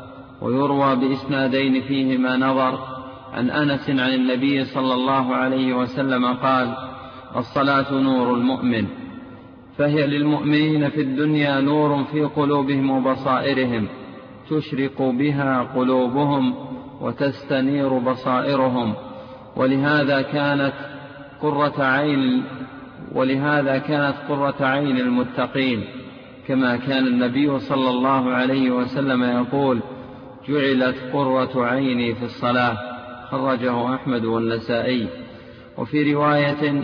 ويروى بإسنادين فيهما نظر عن أنس عن النبي صلى الله عليه وسلم قال: الصلاة نور المؤمن، فهي للمؤمنين في الدنيا نور في قلوبهم وبصائرهم، تشرق بها قلوبهم وتستنير بصائرهم، ولهذا كانت قرة عين ولهذا كانت قرة عين المتقين، كما كان النبي صلى الله عليه وسلم يقول: جعلت قرة عيني في الصلاة. خرجه أحمد والنسائي. وفي رواية: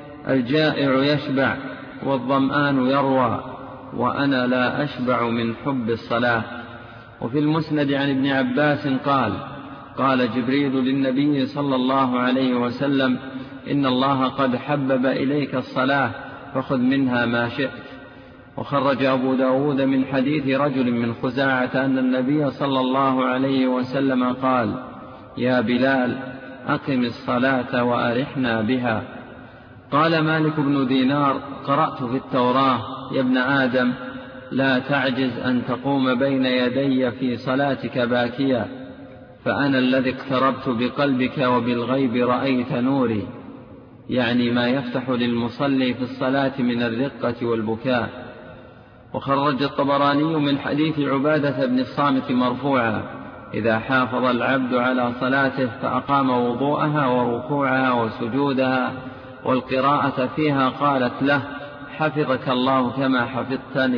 الجائع يشبع والظمآن يروى، وأنا لا أشبع من حب الصلاة. وفي المسند عن ابن عباس قال: قال جبريل للنبي صلى الله عليه وسلم: إن الله قد حبب إليك الصلاة فخذ منها ما شئت. وخرج أبو داود من حديث رجل من خزاعة أن النبي صلى الله عليه وسلم قال: يا بلال أقم الصلاة وأرحنا بها. قال مالك بن دينار: قرأت في التوراة: يا ابن آدم لا تعجز أن تقوم بين يدي في صلاتك باكيا، فأنا الذي اقتربت بقلبك وبالغيب رأيت نوري، يعني ما يفتح للمصلي في الصلاة من الرقة والبكاء. وخرج الطبراني من حديث عبادة بن الصامت مرفوعا: إذا حافظ العبد على صلاته فأقام وضوءها وركوعها وسجودها والقراءة فيها قالت له: حفظك الله كما حفظتني،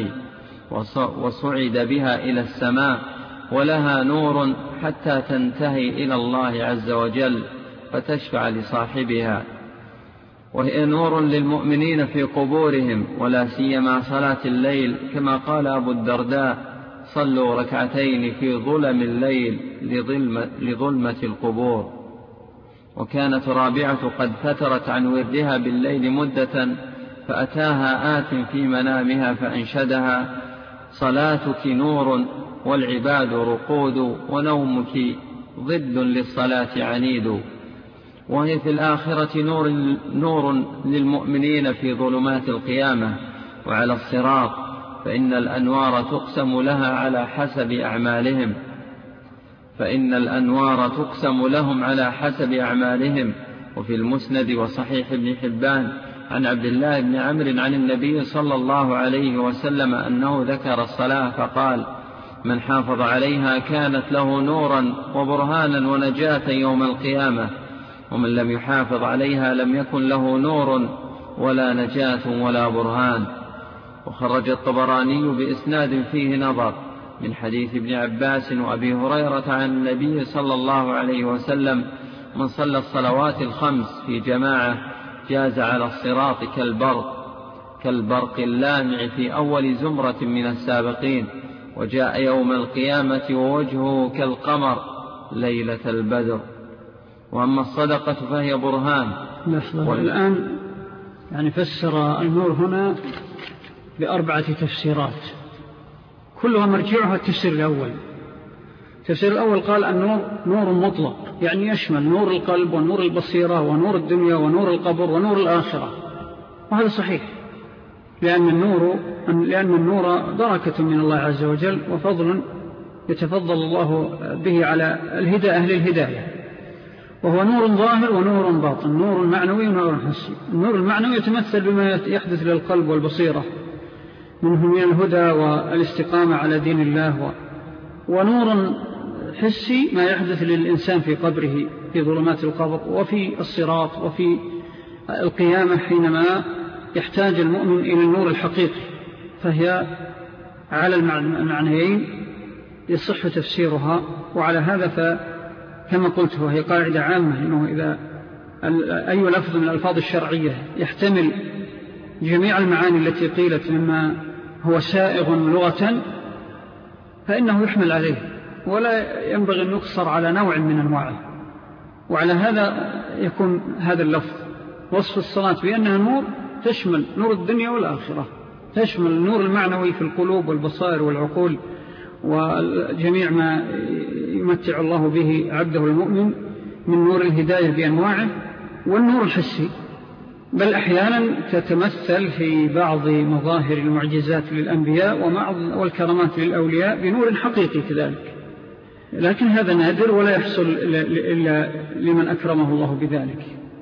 وصعد بها إلى السماء، ولها نور حتى تنتهي إلى الله عز وجل فتشفع لصاحبها، وهي نور للمؤمنين في قبورهم، ولا سيما صلاة الليل، كما قال أبو الدرداء: صلوا ركعتين في ظلم الليل لظلمة القبور. وكانت رابعة قد فترت عن وردها بالليل مدة، فأتاها آت في منامها فأنشدها: صلاتك نور والعباد رقود، ونومك ضد للصلاة عنيد. وهي في الآخرة نور, نور للمؤمنين في ظلمات القيامة وعلى الصراط، فإن الأنوار تقسم لها على حسب أعمالهم فإن الأنوار تقسم لهم على حسب أعمالهم. وفي المسند وصحيح ابن حبان عن عبد الله بن عمرو عن النبي صلى الله عليه وسلم أنه ذكر الصلاة فقال: من حافظ عليها كانت له نورا وبرهانا ونجاة يوم القيامة، ومن لم يحافظ عليها لم يكن له نور ولا نجاة ولا برهان. وخرج الطبراني بإسناد فيه نظر من حديث ابن عباس وأبي هريرة عن النبي صلى الله عليه وسلم: من صلى الصلوات الخمس في جماعة جاز على الصراط كالبرق كالبرق اللامع في أول زمرة من السابقين، وجاء يوم القيامة ووجهه كالقمر ليلة البدر. وأما الصدقة فهي برهان. والآن يعني فسر النور هنا بأربعة تفسيرات كلها مرجعها التفسير الأول. التفسير الأول قال النور نور مطلق، يعني يشمل نور القلب ونور البصيرة ونور الدنيا ونور القبر ونور الآخرة، وهذا صحيح، لأن النور لأن النور بركة من الله عز وجل وفضل يتفضل الله به على الهدى أهل الهداية، وهو نور ظاهر ونور باطن، نور معنوي ونور حسي. النور المعنوي يتمثل بما يحدث للقلب والبصيرة منه من الهدى والاستقامة على دين الله، ونور حسي ما يحدث للإنسان في قبره في ظلمات القبر وفي الصراط وفي القيامة حينما يحتاج المؤمن إلى النور الحقيقي. فهي على المعنيين يصح تفسيرها، وعلى هذا فكما قلت هي قاعدة عامة إنه إذا أي لفظ من الألفاظ الشرعية يحتمل جميع المعاني التي قيلت مما هو سائغ لغة فإنه يحمل عليه، ولا ينبغي أن يقصر على نوع من أنواعه. وعلى هذا يكون هذا اللفظ وصف الصلاة بأنها نور تشمل نور الدنيا والآخرة، تشمل النور المعنوي في القلوب والبصائر والعقول وجميع ما يمتع الله به عبده المؤمن من نور الهداية بأنواعه، والنور الحسي، بل أحيانا تتمثل في بعض مظاهر المعجزات للأنبياء والكرامات للأولياء بنور حقيقي كذلك، لكن هذا نادر ولا يحصل إلا لمن أكرمه الله بذلك.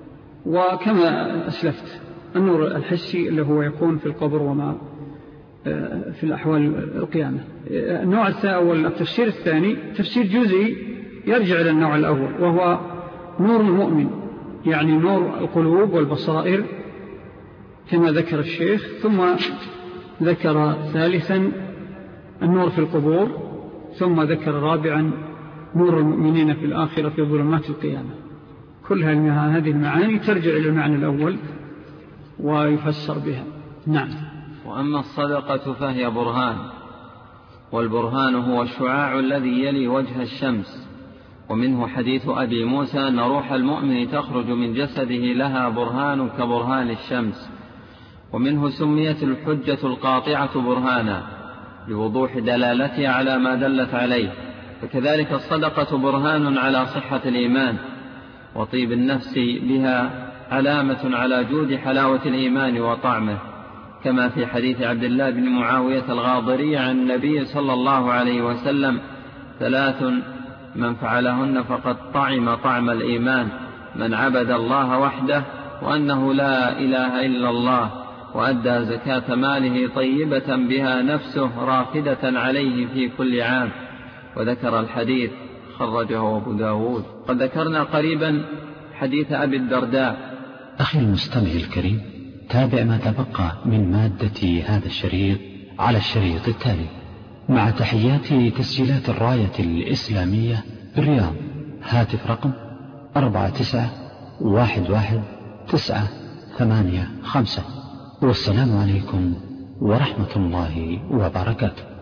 وكما أسلفت النور الحسي اللي هو يكون في القبر وما في الأحوال القيامة. النوع الثاني التفسير الثاني تفسير جزئي يرجع إلى النوع الأول، وهو نور المؤمن، يعني نور القلوب والبصائر كما ذكر الشيخ، ثم ذكر ثالثا النور في القبور، ثم ذكر رابعا نور المؤمنين في الآخرة في ظلمات القيامة. كل هذه المعاني ترجع إلى المعنى الأول ويفسر بها. نعم. وأما الصدقة فهي برهان، والبرهان هو الشعاع الذي يلي وجه الشمس، ومنه حديث أبي موسى أن روح المؤمن تخرج من جسده لها برهان كبرهان الشمس، ومنه سميت الحجة القاطعة برهانا لوضوح دلالتها على ما دلت عليه. فكذلك الصدقة برهان على صحة الإيمان وطيب النفس بها، علامة على جود حلاوة الإيمان وطعمه، كما في حديث عبد الله بن معاوية الغاضري عن النبي صلى الله عليه وسلم: ثلاث من فعلهن فقد طعم طعم الإيمان: من عبد الله وحده وأنه لا إله إلا الله، وأدى زكاة ماله طيبة بها نفسه رافدة عليه في كل عام. وذكر الحديث خرجه أبو داود. قد ذكرنا قريبا حديث أبي الدرداء. أخي المستمع الكريم، تابع ما تبقى من مادة هذا الشريط على الشريط التالي. مع تحيات تسجيلات الراية الإسلامية بالرياض. هاتف رقم أربعة تسعة واحد واحد تسعة ثمانية خمسة. والسلام عليكم ورحمة الله وبركاته.